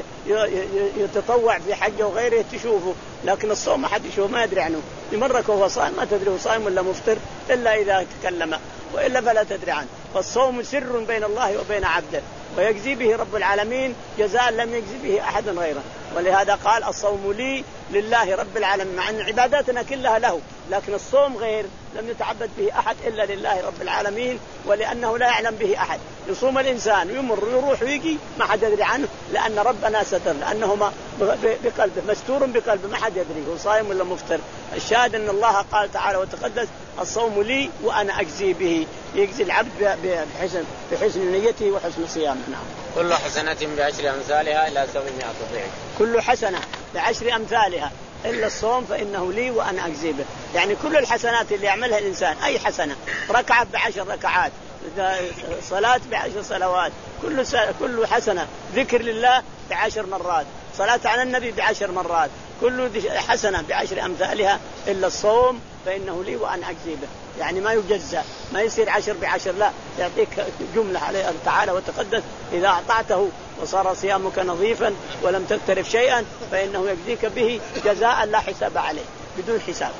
[SPEAKER 2] يتطوع في حجه وغيره تشوفه لكن الصوم ما حد يشوفه ما يدري عنه. يمرك وهو صائم ما تدري هو صائم ولا مفطر إلا إذا تكلم وإلا فلا تدري عنه. فالصوم سر بين الله وبين عبده ويجزي به رب العالمين جزاء لم يجزي به أحد غيره. ولهذا قال الصوم لي لله رب العالمين مع أن عباداتنا كلها له لكن الصوم غير لم يتعبد به أحد إلا لله رب العالمين ولأنه لا يعلم به أحد. يصوم الإنسان ويمر ويروح ويجي ما حد يدري عنه لأن ربنا ستر لأنه بقلبه مستور بقلبه ما حد يدري هو صائم ولا مفطر. الشاهد أن الله قال تعالى وتقدس الصوم لي وأنا أجزي به يجزي العبد بحسن بحسن نيته وحسن صيامه. نعم.
[SPEAKER 1] كل حسنة بعشر أمثالها إلى سبعمائة ضعف.
[SPEAKER 2] كل حسنة بعشر أمثالها إلا الصوم فإنه لي وأنا أجزي به. يعني كل الحسنات اللي يعملها الإنسان أي حسنة ركعة بعشر ركعات صلاة بعشر صلوات كل كل حسنة ذكر لله بعشر مرات صلاة على النبي بعشر مرات كل حسنة بعشر أمثالها إلا الصوم فإنه لي وأنا أجزي به. يعني ما يجزى ما يصير عشر بعشر لا يعطيك جملة عليه تعالى وتقدس إذا أعطعته وصار صيامك نظيفا ولم تقترف شيئا فإنه يجزيك به جزاء لا حساب عليه بدون حساب.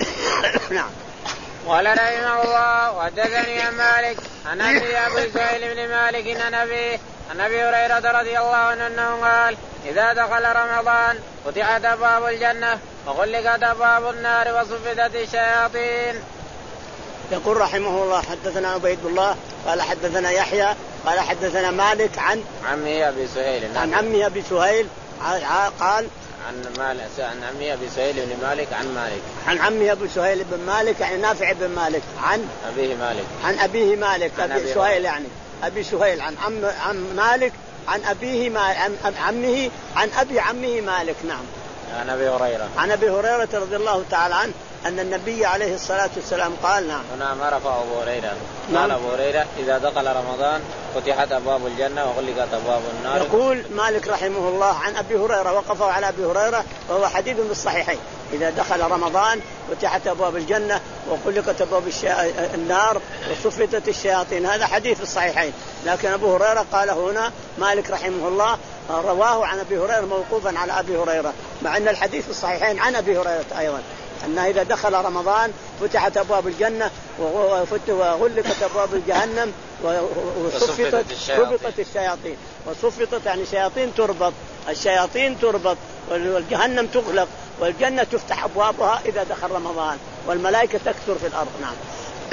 [SPEAKER 2] نعم.
[SPEAKER 1] قال رحمه الله وحدثني عن مالك عن ابي سهيل بن مالك عن ابي عن ابي هريره رضي الله عنه انه قال اذا دخل رمضان فتحت ابواب الجنه وغلقت ابواب النار وصفدت الشياطين.
[SPEAKER 2] يقول رحمه الله حدثنا عبيد الله قال حدثنا يحيى قال حدثنا مالك عن
[SPEAKER 1] عمه ابي سهيل
[SPEAKER 2] عن عمه ابي سهيل قال
[SPEAKER 1] عن مالك عن عمه ابي سهيل بن مالك عن مالك
[SPEAKER 2] عن عمه ابي سهيل بن مالك يعني نافع بن مالك عن
[SPEAKER 1] ابيه مالك
[SPEAKER 2] عن ابيه مالك
[SPEAKER 1] عن
[SPEAKER 2] ابي سهيل يعني ابي سهيل عن عم عن مالك عن ابيه ما عن عمه عن ابي عمه مالك. نعم.
[SPEAKER 1] عن ابي هريره
[SPEAKER 2] عن ابي هريره رضي الله تعالى عنه أن النبي عليه الصلاة والسلام قال نعم.
[SPEAKER 1] هنا ما رفع أبو هريرة قال أبو هريرة إذا دخل رمضان فتحت أبواب الجنة وغلقت أبواب النار.
[SPEAKER 2] يقول مالك رحمه الله عن أبي هريرة وقفوا على أبي هريرة وهو حديث بالصحيحين إذا دخل رمضان فتحت أبواب الجنة وغلقت أبواب النار وصفدت الشياطين. هذا حديث في الصحيحين لكن أبو هريرة قال هنا مالك رحمه الله رواه عن أبي هريرة موقوفا على أبي هريرة مع أن الحديث في الصحيحين عن أبي هريرة أيضا أنه إذا دخل رمضان فتحت أبواب الجنة وغلقت أبواب جهنم وصفطت ربطت الشياطين وصفطت يعني شياطين تربط الشياطين تربط والجهنم تغلق والجنة تفتح أبوابها إذا دخل رمضان والملائكة تكثر في الأرض. نعم.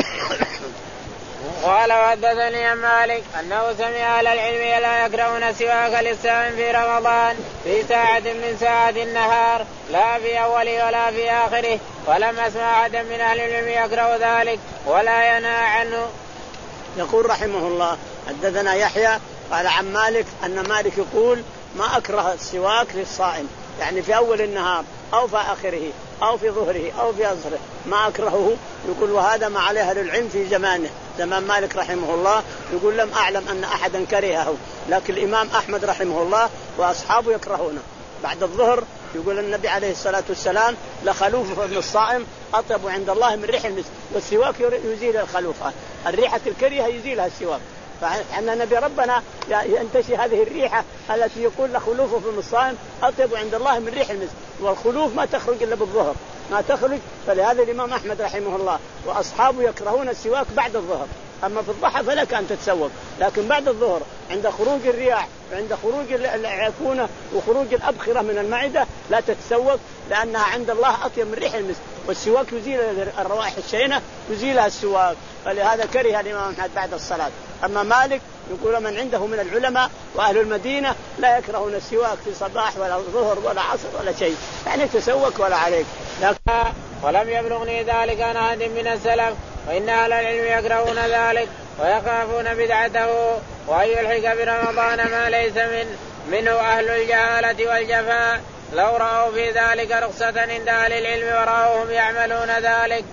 [SPEAKER 1] قال وحدثني عن مالك أنه سمع أهل العلم لا يكرهون السواك للصائم في رمضان في ساعة من ساعات النهار لا في أوله ولا في آخره، ولم أسمع أحدا من أهل العلم يكره ذلك ولا ينهى عنه.
[SPEAKER 2] يقول رحمه الله حدثنا يحيى قال عن مالك أن مالك يقول ما أكره السواك للصائم، يعني في أول النهار أو في آخره أو في ظهره أو في عصره ما أكرهه. يقول وهذا ما عليه العلم في زمانه، زمان مالك رحمه الله، يقول لم أعلم أن أحدا كرهه، لكن الإمام أحمد رحمه الله وأصحابه يكرهونه. بعد الظهر يقول النبي عليه الصلاة والسلام لخلوف ابن الصائم أطيب عند الله من ريح المسك، والسواك يزيل الخلوفة، الريحة الكريهة يزيلها السواك. فأن نبي ربنا ينتشي هذه الريحة التي يقول لخلوف ابن الصائم أطيب عند الله من ريح المسك، والخلوف ما تخرج إلا بالظهر ما تخرج. فلهذا الإمام أحمد رحمه الله وأصحابه يكرهون السواك بعد الظهر، أما في الضحى فلك أن تتسوق، لكن بعد الظهر عند خروج الرياح وعند خروج العفونة وخروج الأبخرة من المعدة لا تتسوق، لأنها عند الله أطيب من ريح المسك، والسواك يزيل الروائح الشينة يزيلها السواك. فلهذا كره الإمام أحمد بعد الصلاة. أما مالك يقول من عنده من العلماء وأهل المدينة لا يكرهون السواك في صباح ولا ظهر ولا عصر ولا شيء، يعني تسوق ولا عليك.
[SPEAKER 1] لكن ولم يبلغني ذلك عن أحد من السلف، وإن أهل العلم يكرهون ذلك ويخافون بدعته، وأن يلحق برمضان ما ليس من منه أهل الجهالة والجفاء لو رأوا في ذلك رخصة عند أهل العلم ورأوهم يعملون ذلك.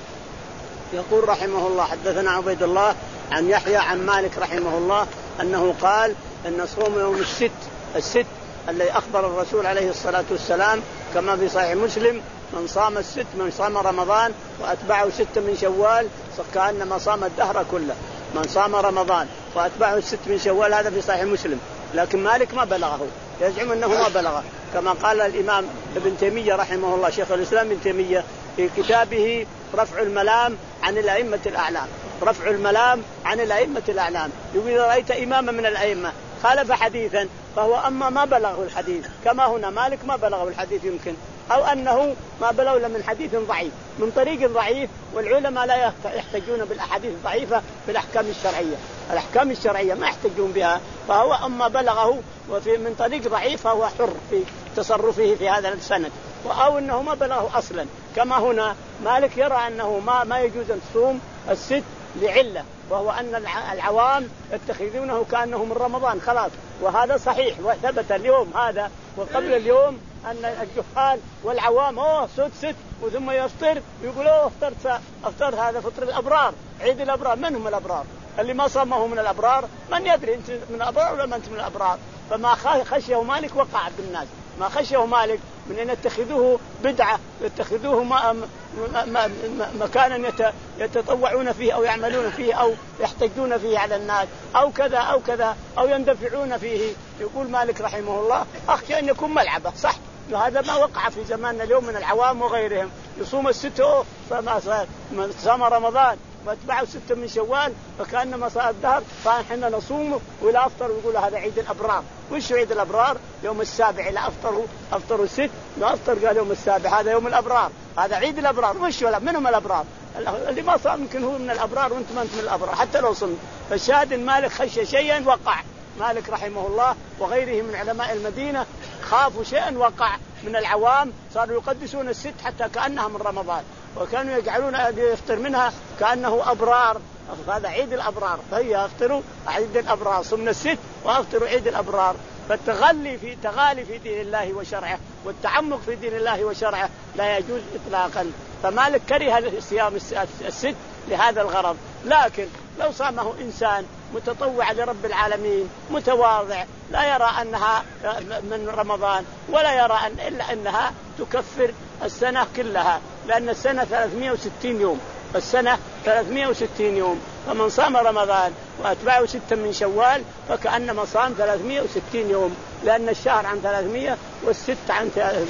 [SPEAKER 2] يقول رحمه الله حدثنا عبيد الله عن يحيى عن مالك رحمه الله أنه قال أن صوم يوم الست الست الذي أخبر الرسول عليه الصلاة والسلام كما في صحيح مسلم من صام الست من صام رمضان وأتبعه ست من شوال كأنما صام الدهر كله. من صام رمضان وأتبعه الست من شوال هذا في صحيح مسلم، لكن مالك ما بلغه، يزعم أنه ما بلغه، كما قال الإمام ابن تيمية رحمه الله شيخ الإسلام ابن تيمية في كتابه رفع الملام عن الأئمة الأعلام. رفع الملام عن الأئمة الأعلام يقول إذا رأيت إماما من الأئمة خالف حديثا فهو أما ما بلغه الحديث، كما هنا مالك ما بلغه الحديث يمكن، أو أنه ما بلغه من حديث ضعيف من طريق ضعيف، والعلماء لا يحتجون بالأحاديث الضعيفة بالأحكام الشرعية، الأحكام الشرعية ما يحتجون بها، فهو أما بلغه وفي من طريق ضعيف فهو حر في تصرفه في هذا السند، أو أنه ما بلغه أصلا. كما هنا مالك يرى أنه ما ما يجوز أن تصوم الست لعلة، وهو أن العوام يتخذونه كأنه من رمضان خلاص، وهذا صحيح وثبت اليوم هذا وقبل اليوم أن الجهال والعوام أوه ست ست وثم يفطر يقول أوه افطرت أفطر هذا فطر الأبرار عيد الأبرار. من هم الأبرار؟ اللي ما صامه من الأبرار من يدري أنت من الأبرار ولا ما أنت من الأبرار. فما خشيه مالك وقع بالناس، ما خشيه مالك من أن يتخذوه بدعة يتخذوه مكانا يتطوعون فيه أو يعملون فيه أو يحتجون فيه على الناس أو كذا أو كذا أو يندفعون فيه. يقول مالك رحمه الله أخشى أن يكون ملعبة صح، وهذا ما وقع في زماننا اليوم من العوام وغيرهم، يصوم الستة فما صام رمضان واتبعوا ستة من شوال فكأنما صار الدهر، فنحن نصوم ولا أفطر ويقول هذا عيد الأبرار. وش عيد الأبرار؟ يوم السابع لا أفطروا أفطروا ست لا أفطر قال يوم السابع هذا يوم الأبرار، هذا عيد الأبرار. وش ولا منهم الأبرار؟ اللي ما صام يمكن هو من الأبرار وأنت ما أنت من الأبرار حتى لو صمت. فالشاهد مالك خشي شيئا وقع، مالك رحمه الله وغيره من علماء المدينة خافوا شيئا وقع من العوام، صاروا يقدسون الست حتى كأنها من رمضان، وكانوا يجعلون يفطر منها كأنه أبرار، هذا عيد الأبرار، فهي أفطروا عيد الأبرار صمنا الست وأفطروا عيد الأبرار. فالتغلي في تغالي في دين الله وشرعه والتعمق في دين الله وشرعه لا يجوز إطلاقا. فمالك كره صيام الست لهذا الغرض، لكن لو صامه إنسان متطوع لرب العالمين متواضع لا يرى أنها من رمضان ولا يرى أن إلا أنها تكفر السنة كلها، لأن السنة ثلاثمائة وستين يوم، السنة ثلاثمائة وستين يوم، فمن صام رمضان وأتبعه ستة من شوال فكأنما صام ثلاثمائة وستين يوم، لأن الشهر عن ثلاثمائة والست عن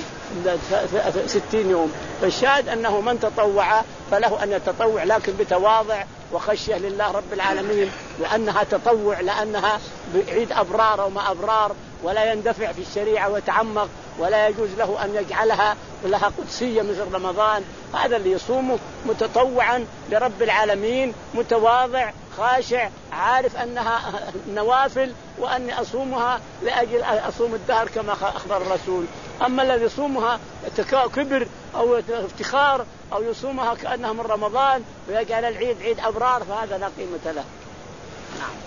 [SPEAKER 2] ستين يوم. فالشاهد أنه من تطوع فله أن يتطوع لكن بتواضع وخشية لله رب العالمين، لأنها تطوع لأنها بعيد أبرار وما أبرار، ولا يندفع في الشريعة ويتعمق، ولا يجوز له أن يجعلها لها قدسية مثل رمضان. هذا اللي يصومه متطوعا لرب العالمين متواضع خاشع عارف أنها نوافل وأني أصومها لأجل أصوم الدهر كما أخبر الرسول. أما الذي يصومها كبر أو افتخار أو يصومها كأنها من رمضان ويجعل العيد عيد أبرار فهذا لا قيمة له. نعم.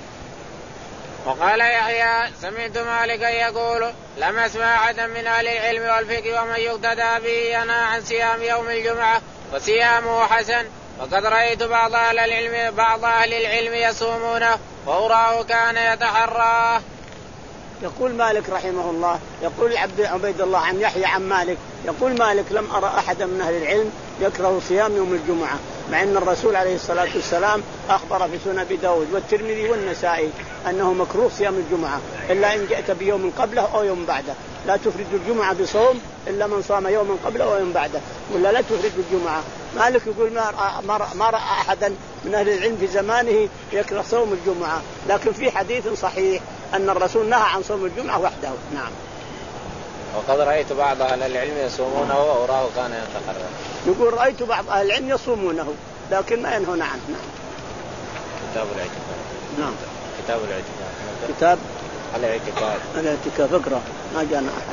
[SPEAKER 1] وقال يحيى سمعت مالكا يقول لم أسمع أحدا من أهل العلم والفقه ومن يقتدى به ينهى عن صيام يوم الجمعة وصيامه حسن، وقد رأيت بعض أهل العلم بعض أهل العلم يصومونه وأراه كان يتحراه.
[SPEAKER 2] يقول مالك رحمه الله يقول عبد عبيد الله عن يحيى عن مالك يقول مالك لم أرى أحدا من أهل العلم يكره صيام يوم الجمعة، مع أن الرسول عليه الصلاة والسلام أخبر في سنن أبي داود والترمذي والنسائي أنه مكروه صيام الجمعة إلا إن جئت بيوم قبله أو يوم بعده، لا تفرد الجمعة بصوم إلا من صام يوم قبله أو يوم بعده، ولا لا تفرد الجمعة. مالك يقول ما رأى أحدا من أهل العلم في زمانه يكره صوم الجمعة، لكن في حديث صحيح أن الرسول نهى عن صوم الجمعة وحده. نعم.
[SPEAKER 1] وقد رأيت بعض أهل العلم يصومونه وأراه كان يتحرى.
[SPEAKER 2] يقول رأيت بعض أهل العلم يصومونه لكن ما ينهون عنه. نعم.
[SPEAKER 1] كتاب الاعتكاف.
[SPEAKER 2] نعم.
[SPEAKER 1] كتاب الاعتكاف.
[SPEAKER 2] كتاب
[SPEAKER 1] الاعتكاف.
[SPEAKER 2] الاعتكاف اقرأ ما جانا أحد.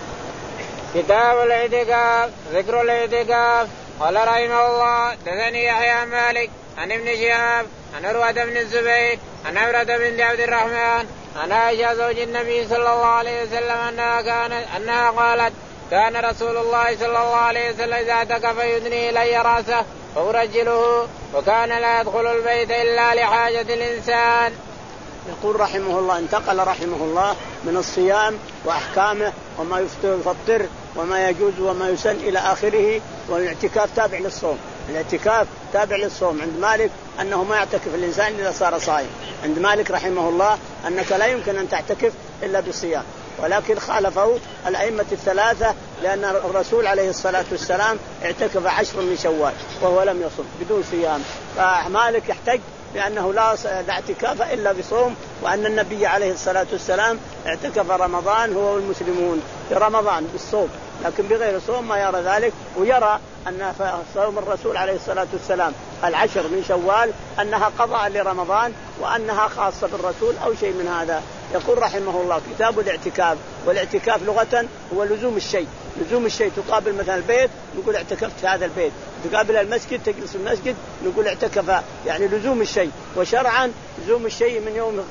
[SPEAKER 1] كتاب الاعتكاف ذكر الاعتكاف. قال رحمه الله دثني يحيى مالك عن ابن شهاب عن عروة بن الزبير عن عمرة بنت عبد الرحمن عن عائشة زوج النبي صلى الله عليه وسلم أنها كانت أنها قالت كان رسول الله صلى الله عليه وسلم إذا اعتكف يدني إلي رأسه فأرجله وكان لا يدخل البيت إلا لحاجة الإنسان.
[SPEAKER 2] يقول رحمه الله انتقل رحمه الله من الصيام وأحكامه وما يفطر وما يجوز وما يسن إلى آخره، والاعتكاف تابع للصوم. الاعتكاف تابع للصوم عند مالك أنه ما يعتكف الإنسان إذا صار صائم. عند مالك رحمه الله أنك لا يمكن أن تعتكف إلا بالصيام، ولكن خالفه الأئمة الثلاثة لأن الرسول عليه الصلاة والسلام اعتكف عشر من شوال وهو لم يصم بدون صيام، فمالك يحتج لأنه لا اعتكاف إلا بصوم، وأن النبي عليه الصلاة والسلام اعتكف رمضان هو والمسلمون في رمضان بالصوم، لكن بغير صوم ما يرى ذلك، ويرى أن صوم الرسول عليه الصلاة والسلام العشر من شوال أنها قضاء لرمضان وأنها خاصة بالرسول أو شيء من هذا. يقول رحمه الله كتاب الاعتكاف. والاعتكاف لغة هو لزوم الشيء، لزوم الشيء تقابل مثلا البيت نقول اعتكفت في هذا البيت، تقابل المسجد تجلس في المسجد نقول اعتكف، يعني لزوم الشيء. وشرعا لزوم الشيء من يوم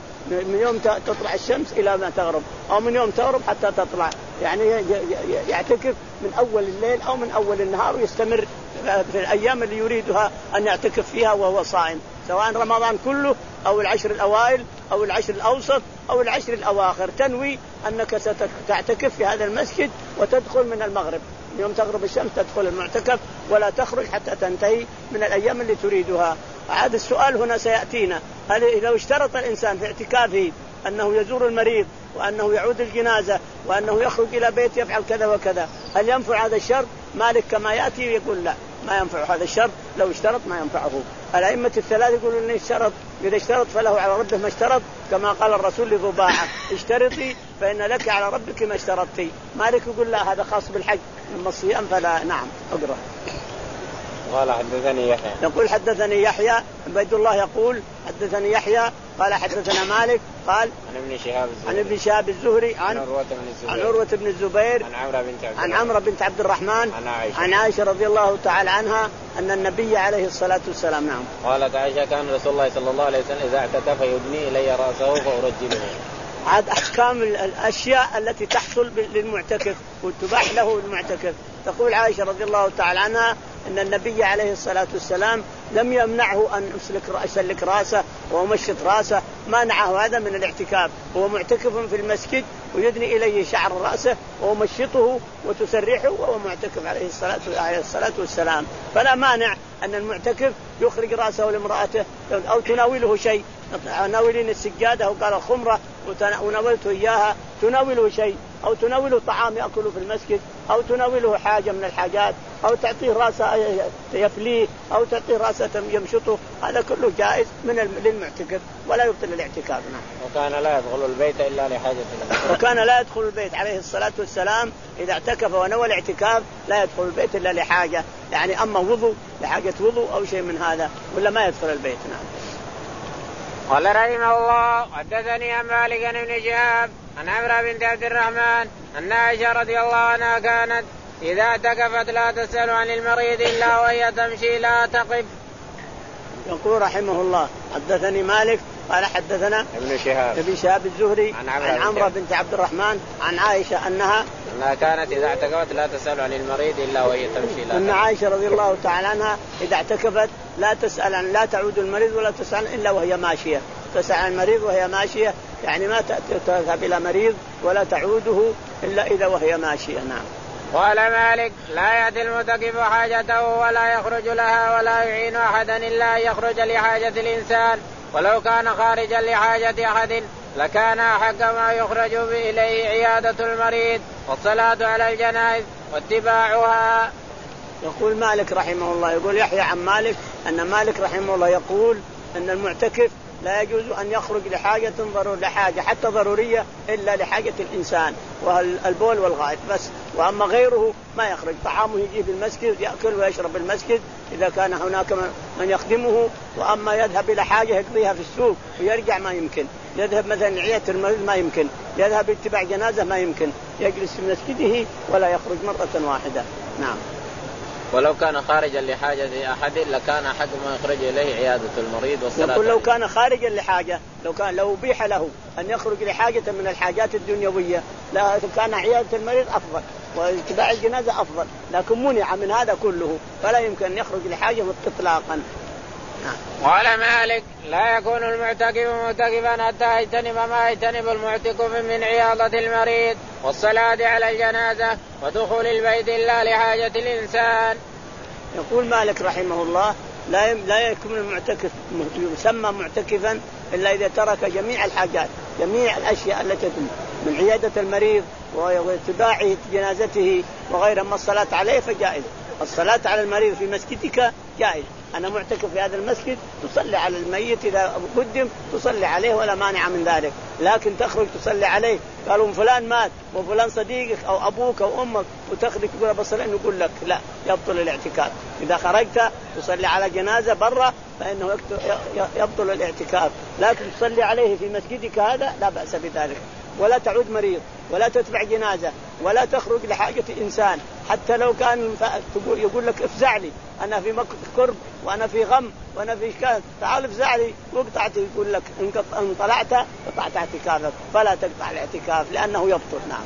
[SPEAKER 2] من يوم تطلع الشمس إلى ما تغرب، أو من يوم تغرب حتى تطلع، يعني يعتكف من أول الليل أو من أول النهار ويستمر في الأيام اللي يريدها أن يعتكف فيها وهو صائم، سواء رمضان كله أو العشر الأوائل أو العشر الأوسط أو العشر الأواخر، تنوي أنك ستعتكف في هذا المسجد وتدخل من المغرب، يوم تغرب الشمس تدخل المعتكف ولا تخرج حتى تنتهي من الأيام اللي تريدها. هذا السؤال هنا سيأتينا، هل لو اشترط الإنسان في اعتكافه أنه يزور المريض وأنه يعود الجنازة وأنه يخرج إلى بيت يفعل كذا وكذا، هل ينفع هذا الشرط؟ مالك كما يأتي يقول لا ما ينفع هذا الشرط، لو اشترط ما ينفعه. الأئمة الثلاثة يقولون إن اشترط، إذا اشترط فله على ربه ما اشترط، كما قال الرسول لضباعة اشترطي فإن لك على ربك ما اشترطتي. مالك يقول لا هذا خاص بالحج، من الصيام فلا. نعم اقرأ.
[SPEAKER 1] قال حدثني يحيى.
[SPEAKER 2] يقول حدثني يحيى عبيد الله يقول حدثني يحيى قال حدثنا مالك قال
[SPEAKER 1] عن ابن شهاب
[SPEAKER 2] عن ابن شهاب الزهري عن عن عروة بن الزبير
[SPEAKER 1] عن عمرو بنت عبد
[SPEAKER 2] عن عمرو بنت عبد الرحمن
[SPEAKER 1] عن عائشة
[SPEAKER 2] عن عائشة رضي الله تعالى عنها أن النبي عليه الصلاة والسلام نعم
[SPEAKER 1] قالت عائشة كان رسول الله صلى الله عليه وسلم إذا اعتكف يدني إلي رأسه فأرجله.
[SPEAKER 2] عاد أحكام الأشياء التي تحصل للمعتكف وتباح له المعتكف. تقول عائشة رضي الله تعالى عنها أن النبي عليه الصلاة والسلام لم يمنعه أن يسلك رأسه ومشط رأسه، منعه هذا من الاعتكاف، هو معتكف في المسجد ويدني إليه شعر رأسه ومشطه وتسرحه وهو معتكف عليه الصلاة عليه الصلاة والسلام. فلا مانع أن المعتكف يخرج رأسه لامرأته أو تناوله شيء، ناولين السجادة وقال الخمرة وناولته إياها، تناوله شيء أو تناوله طعام يأكله في المسجد أو تناوله حاجة من الحاجات أو تعطيه رأسه يفليه أو تعطيه رأسه يمشطه، هذا كله جائز من للمعتكف ولا يبطل الاعتكاف. نعم.
[SPEAKER 1] وكان لا يدخل البيت إلا لحاجة الإنسان.
[SPEAKER 2] وكان لا يدخل البيت عليه الصلاة والسلام إذا اعتكف ونوى الاعتكاف لا يدخل البيت إلا لحاجة، يعني أما وضوء لحاجة وضوء أو شيء من هذا ولا ما يدخل البيت. نعم.
[SPEAKER 1] قال رحمه الله حدثني عن مالك بن شهاب عن عمرو بنت عبد الرحمن أن عائشة رضي الله عنها كانت إذا اعتكفت لا تسأل عن المريض إلا وهي تمشي لا تقف.
[SPEAKER 2] يقول رحمه الله حدثني مالك قال حدثنا
[SPEAKER 1] ابن شهاب
[SPEAKER 2] ابن شهاب الزهري
[SPEAKER 1] عن
[SPEAKER 2] عمرو بنت عبد الرحمن عن عائشة أنها
[SPEAKER 1] أنها كانت إذا اعتكفت لا تسأل عن المريض إلا وهي تمشي لا تقف.
[SPEAKER 2] أن عائشة رضي الله تعالى عنها إذا اعتكفت لا تسأل عن لا تعود المريض ولا تسأل إلا وهي ماشية، تسأل عن المريض وهي ماشية يعني ما تذهب إلى مريض ولا تعوده إلا إذا وهي ماشية. نعم.
[SPEAKER 1] قال مالك لا يأتي المعتكف حاجته ولا يخرج لها ولا يعين أحدا إلا أن يخرج لحاجة الإنسان، ولو كان خارجا لحاجة أحد لكان أحق ما يخرج إليه عيادة المريض والصلاة على الجنائز واتباعها.
[SPEAKER 2] يقول مالك رحمه الله يقول يحيى عن مالك أن مالك رحمه الله يقول أن المعتكف لا يجوز أن يخرج لحاجة ضرور لحاجة حتى ضرورية إلا لحاجة الإنسان والبول والغائط بس، وأما غيره ما يخرج. طعامه يجي في المسجد يأكل ويشرب المسجد إذا كان هناك من يخدمه، وأما يذهب إلى حاجة يقضيها في السوق ويرجع ما يمكن، يذهب مثلا لعيادة المريض ما يمكن، يذهب اتباع جنازة ما يمكن، يجلس في مسجده ولا يخرج مرة واحدة. نعم.
[SPEAKER 1] ولو كان خارجا لحاجة أحد لكان أحد ما يخرج إليه عيادة المريض والصلاة.
[SPEAKER 2] يقول لو كان خارجا لحاجة، لو كان لو أبيح له أن يخرج لحاجة من الحاجات الدنيوية لا كان عيادة المريض أفضل واتباع الجنازة أفضل، لكن منع من هذا كله فلا يمكن أن يخرج لحاجة إطلاقا.
[SPEAKER 1] قال مالك لا يكون المعتكف معتكفا حتى يجتنب ما يجتنب المعتكف من عيادة المريض والصلاة على الجنازة ودخول البيت إلا لحاجة الإنسان.
[SPEAKER 2] يقول مالك رحمه الله لا لا يكون المعتكف يسمى معتكفا إلا إذا ترك جميع الحاجات جميع الأشياء التي من عيادة المريض واتباع جنازته وغير ما الصلاة عليه فجائز. الصلاة على المريض في مسجدك جائز، أنا معتكف في هذا المسجد تصلي على الميت إذا قدم تصلي عليه ولا مانع من ذلك، لكن تخرج تصلي عليه قالوا فلان مات وفلان صديقك أو أبوك أو أمك وتخرج تقول بصلي نقول لك لا يبطل الاعتكاف. إذا خرجت تصلي على جنازة برا فإنه يبطل الاعتكاف، لكن تصلي عليه في مسجدك هذا لا بأس بذلك. ولا تعود مريض ولا تتبع جنازة ولا تخرج لحاجة إنسان حتى لو كان يقول لك افزع لي أنا في كرب وأنا في غم وأنا في كذا تعال افزع لي وقطعت، يقول لك إن طلعت قطعت اعتكافك فلا تقطع الاعتكاف لأنه يبطل. نعم.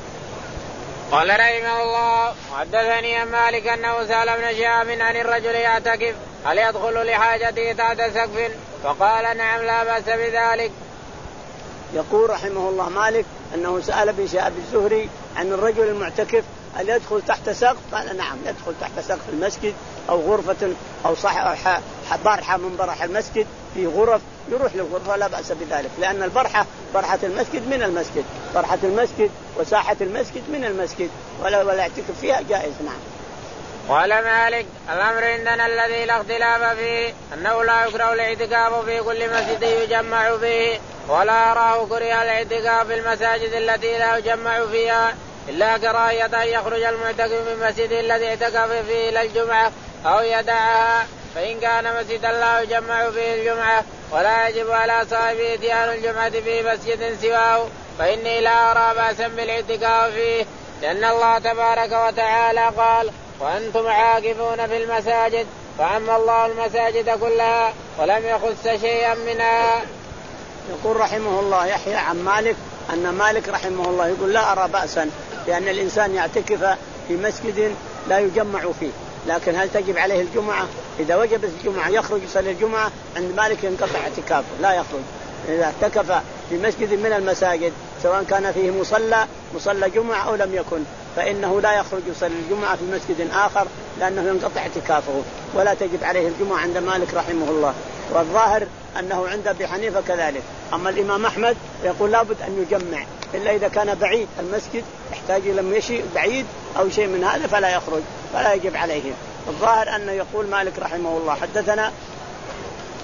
[SPEAKER 1] قال رحمه الله حدثني عن مالك أنه سأل ابن شهاب عن الرجل يعتكف هل يدخل لحاجته تحت سقف فقال نعم لا بأس بذلك.
[SPEAKER 2] يقول رحمه الله مالك أنه سأل ابن شهاب الزهري عن الرجل المعتكف هل يدخل تحت سقف قال نعم يدخل تحت سقف المسجد أو غرفة أو صح برحة من برح المسجد في غرف يروح للغرفة لا بأس بذلك، لأن البرحة برحة المسجد من المسجد برحة المسجد وساحة المسجد من المسجد ولا ولا يعتكف فيها جائز. نعم.
[SPEAKER 1] قال مالك الأمر عندنا الذي لا اختلاف فيه أنه لا يكره الاعتكاف في كل مسجد يجمع فيه، ولا أراه كره الاعتكاف في المساجد التي لا يجمع فيها إلا كراهية أن يخرج المعتكف من مسجد الذي اعتكف فيه إلى الجمعة أو يدعها، فإن كان مسجدا لا يجمع فيه الجمعة ولا يجب على صاحبه اتيان الجمعة في مسجد سواه فإني لا أرى بأسا بالاعتكاف فيه، لأن الله تبارك وتعالى قال وأنتم عاكفون في المساجد فعم الله المساجد كلها ولم يخص شيئا منها.
[SPEAKER 2] يقول رحمه الله يحيى عن مالك أن مالك رحمه الله يقول لا أرى بأسا لأن الإنسان يعتكف في مسجد لا يجمع فيه، لكن هل تجب عليه الجمعة؟ إذا وجبت الجمعة يخرج يصلي الجمعة عند مالك ينقطع اعتكافه لا يخرج. إذا اعتكف في مسجد من المساجد سواء كان فيه مصلى مصلى جمعة أو لم يكن فإنه لا يخرج يصلي الجمعة في مسجد آخر لأنه ينقطع اعتكافه ولا تجب عليه الجمعة عند مالك رحمه الله. والظاهر أنه عند أبي حنيفة كذلك. أما الإمام أحمد يقول لابد أن يجمع إلا إذا كان بعيد المسجد يحتاج إلى مشي بعيد أو شيء من هذا فلا يخرج فلا يجب عليه. الظاهر أنه يقول مالك رحمه الله حدثنا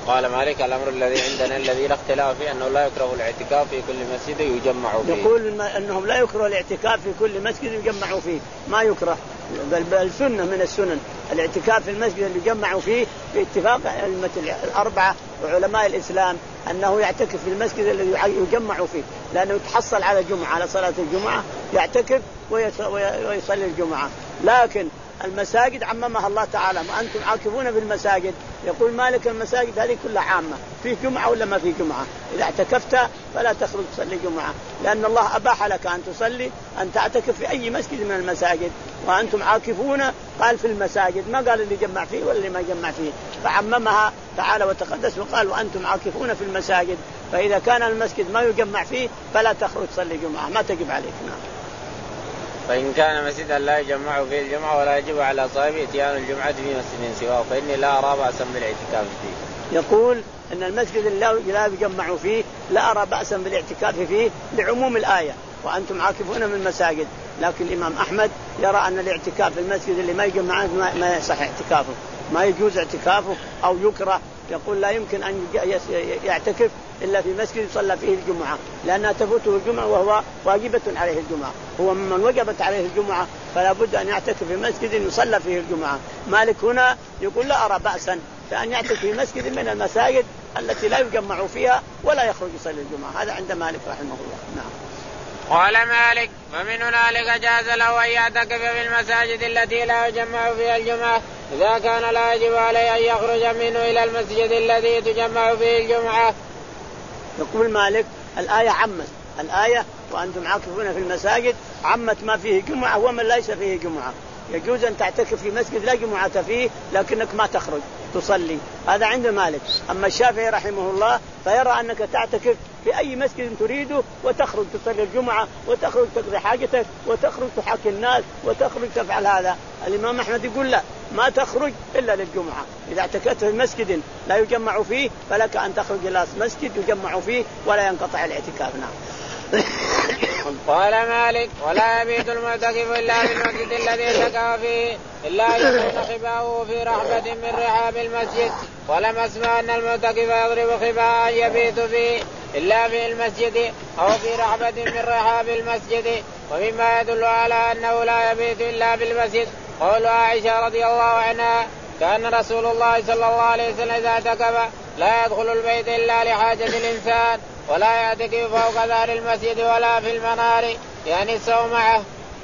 [SPEAKER 1] قال مالك الأمر الذي عندنا الذي لا اختلاف فيه أنه لا يكره الاعتكاف في كل مسجد يجمع فيه.
[SPEAKER 2] يقول أنهم لا يكره الاعتكاف في كل مسجد يجمعوا فيه، ما يكره، بل بل سنة من السنن الاعتكاف في المسجد اللي يجمعوا فيه باتفاق أئمة الأربعة وعلماء الإسلام أنه يعتكف في المسجد الذي يجمع فيه، لأنه يتحصل على الجمعة على صلاة الجمعة يعتكف ويصلي الجمعة. لكن المساجد عممها الله تعالى وأنتم عاكفون في المساجد. يقول مالك المساجد هذه كلها عامة، فيه جمعة ولا ما فيه جمعة، إذا اعتكفت فلا تخرج تصلي جمعة، لأن الله أباح لك أن تصلي أن تعتكف في أي مسجد من المساجد، وأنتم عاكفون قال في المساجد، ما قال اللي جمع فيه ولا اللي ما جمع فيه، فعممها تعالى وتقدس وقال وأنتم عاكفون في المساجد، فإذا كان المسجد ما يجمع فيه فلا تخرج تصلي جمعة، ما تجب عليك. نعم.
[SPEAKER 1] فإن كان مسجدا لا يجمع فيه الجمعة ولا يجب على صاحبه اتيان الجمعة في مسجد سواه فإني لا أرى بأسا بالاعتكاف فيه.
[SPEAKER 2] يقول أن المسجد اللي لا يجمع فيه لا أرى بأسا بالاعتكاف فيه لعموم الآية وأنتم عاكفون من المساجد، لكن الإمام أحمد يرى أن الاعتكاف في المسجد اللي ما يجمع ما يصح اعتكافه، ما يجوز اعتكافه أو يكره. يقول لا يمكن أن يعتكف إلا في مسجد يصلى فيه الجمعة، لأنها تفوته الجمعة وهو واجبة عليه الجمعة، هو من وجبت عليه الجمعة فلا بد أن يعتكف في مسجد يصلى فيه الجمعة. مالك هنا يقول لا أرى بأسا فأن يعتكف في مسجد من المساجد التي لا يجمع فيها ولا يخرج يصلي الجمعة، هذا عند مالك رحمه الله. نعم.
[SPEAKER 1] قال مالك ومن هنالك جاز له أن يعتكف في المساجد التي لا يجمع فيها الجمعة إذا كان لا يجب عليه أن يخرج منه إلى المسجد الذي تجمع فيه الجمعة.
[SPEAKER 2] يقول مالك الآية عمت، الآية وأنتم عاكفون في المساجد عمت ما فيه جمعة ومن ليس فيه جمعة. يجوز أن تعتكف في مسجد لا جمعة فيه لكنك ما تخرج تصلي، هذا عند مالك. أما الشافعي رحمه الله فيرى أنك تعتكف في أي مسجد تريده وتخرج تصلي الجمعة وتخرج تقضي حاجتك وتخرج تحاكي الناس وتخرج تفعل هذا. الإمام أحمد يقول لا، ما تخرج إلا للجمعة، إذا اعتكفت في مسجد لا يجمع فيه فلك أن تخرج إلى مسجد يجمع فيه ولا ينقطع الاعتكاف. نعم.
[SPEAKER 1] قال مالك ولا يبيت المعتكف إلا في المسجد الذي اعتكف فيه إلا يكون خباؤه في رحبة من رحاب المسجد، ولم أسمع أن المعتكف يضرب خباء يبيت فيه إلا في المسجد أو في رحبة من رحاب المسجد. ومما يدل على أنه لا يبيت إلا في المسجد قول عائشة رضي الله عنها كان رسول الله صلى الله عليه وسلم إذا اعتكف لا يدخل البيت إلا لحاجة الإنسان ولا يعتكف فوق دار المسجد ولا في المنار يعني الصومعة.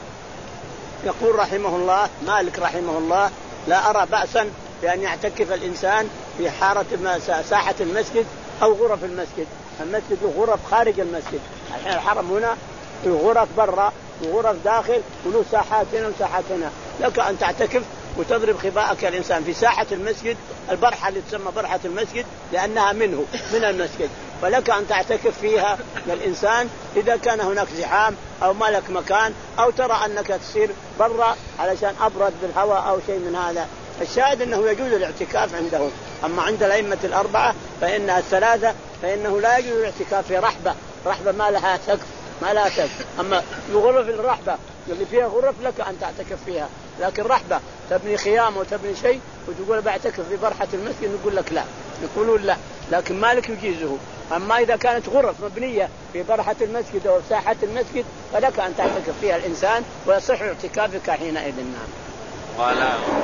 [SPEAKER 2] يقول رحمه الله مالك رحمه الله لا أرى بأسا بأن يعتكف الإنسان في حارة ساحة المسجد أو غرف المسجد. المسجد غرف خارج المسجد، الحين الحرم هنا في غرف برا وغرف داخل وله ساحات هنا وساحات هنا، لك أن تعتكف وتضرب خباءك الإنسان في ساحة المسجد، البرحة اللي تسمى برحة المسجد لأنها منه من المسجد، فلك أن تعتكف فيها الإنسان إذا كان هناك زحام أو ما لك مكان أو ترى أنك تصير برا علشان أبرد بالهواء أو شيء من هذا. الشاهد أنه يجوز الاعتكاف عندهم. أما عند الأئمة الأربعة فإنها الثلاثة فإنه لا يجوز الاعتكاف في رحبة، رحبة ما لها سقف ما لها سقف. أما غرف الرحبة اللي فيها غرف لك أن تعتكف فيها، لكن رحبة تبني خيام وتبني شيء وتقول بعتكف في برحة المسجد نقول لك لا، يقولون لا، لكن مالك يجيزه. أما إذا كانت غرف مبنية في برحة المسجد أو ساحة المسجد فلك أن تعتكف فيها الإنسان ويصح اعتكافك حينئذ. نعم.
[SPEAKER 1] قال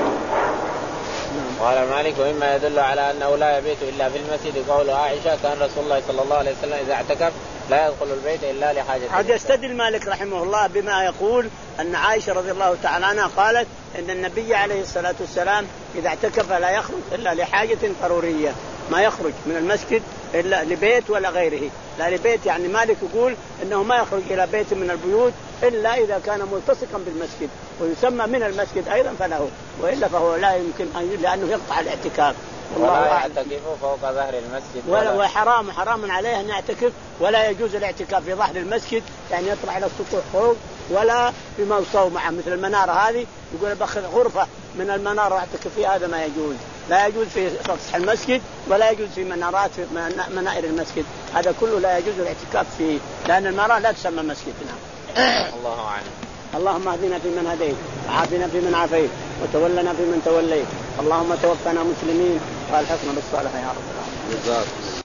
[SPEAKER 1] قال مالك ومما يدل على أنه لا يبيت إلا في المسجد قول عائشة كان رسول الله صلى الله عليه وسلم إذا اعتكف لا يدخل البيت إلا لحاجة.
[SPEAKER 2] هذا يستدل مالك رحمه الله بما يقول أن عائشة رضي الله تعالى عنها قالت إن النبي عليه الصلاة والسلام إذا اعتكف لا يخرج إلا لحاجة ضرورية، ما يخرج من المسجد إلا لبيت ولا غيره، لا لبيت يعني مالك يقول إنه ما يخرج إلى بيت من البيوت إلا إذا كان ملتصقا بالمسجد ويسمى من المسجد أيضا فله، وإلا فهو لا يمكن أن لأنه يقطع الاعتكاف.
[SPEAKER 1] ولا يعتكف فوق ظهر المسجد
[SPEAKER 2] ولا وحرام حرام عليه أن يعتكف، ولا يجوز الاعتكاف في ظهر المسجد يعني يطلع إلى السطوح فوق ولا في صومعة مثل المنارة هذه يقول بأخذ غرفة من المنارة واعتكف فيها، هذا ما يجوز، لا يجوز في سطح المسجد ولا يجوز في منارات في منائر المسجد، هذا كله لا يجوز الاعتكاف فيه لأن المنارة لا تسمى مسجدنا.
[SPEAKER 1] الله أعلم.
[SPEAKER 2] اللهم اهدنا فيمن هديت وعافنا فيمن عافيت وتولنا فيمن توليت، اللهم توفنا مسلمين والحقنا بالصالحين يا رب العالمين.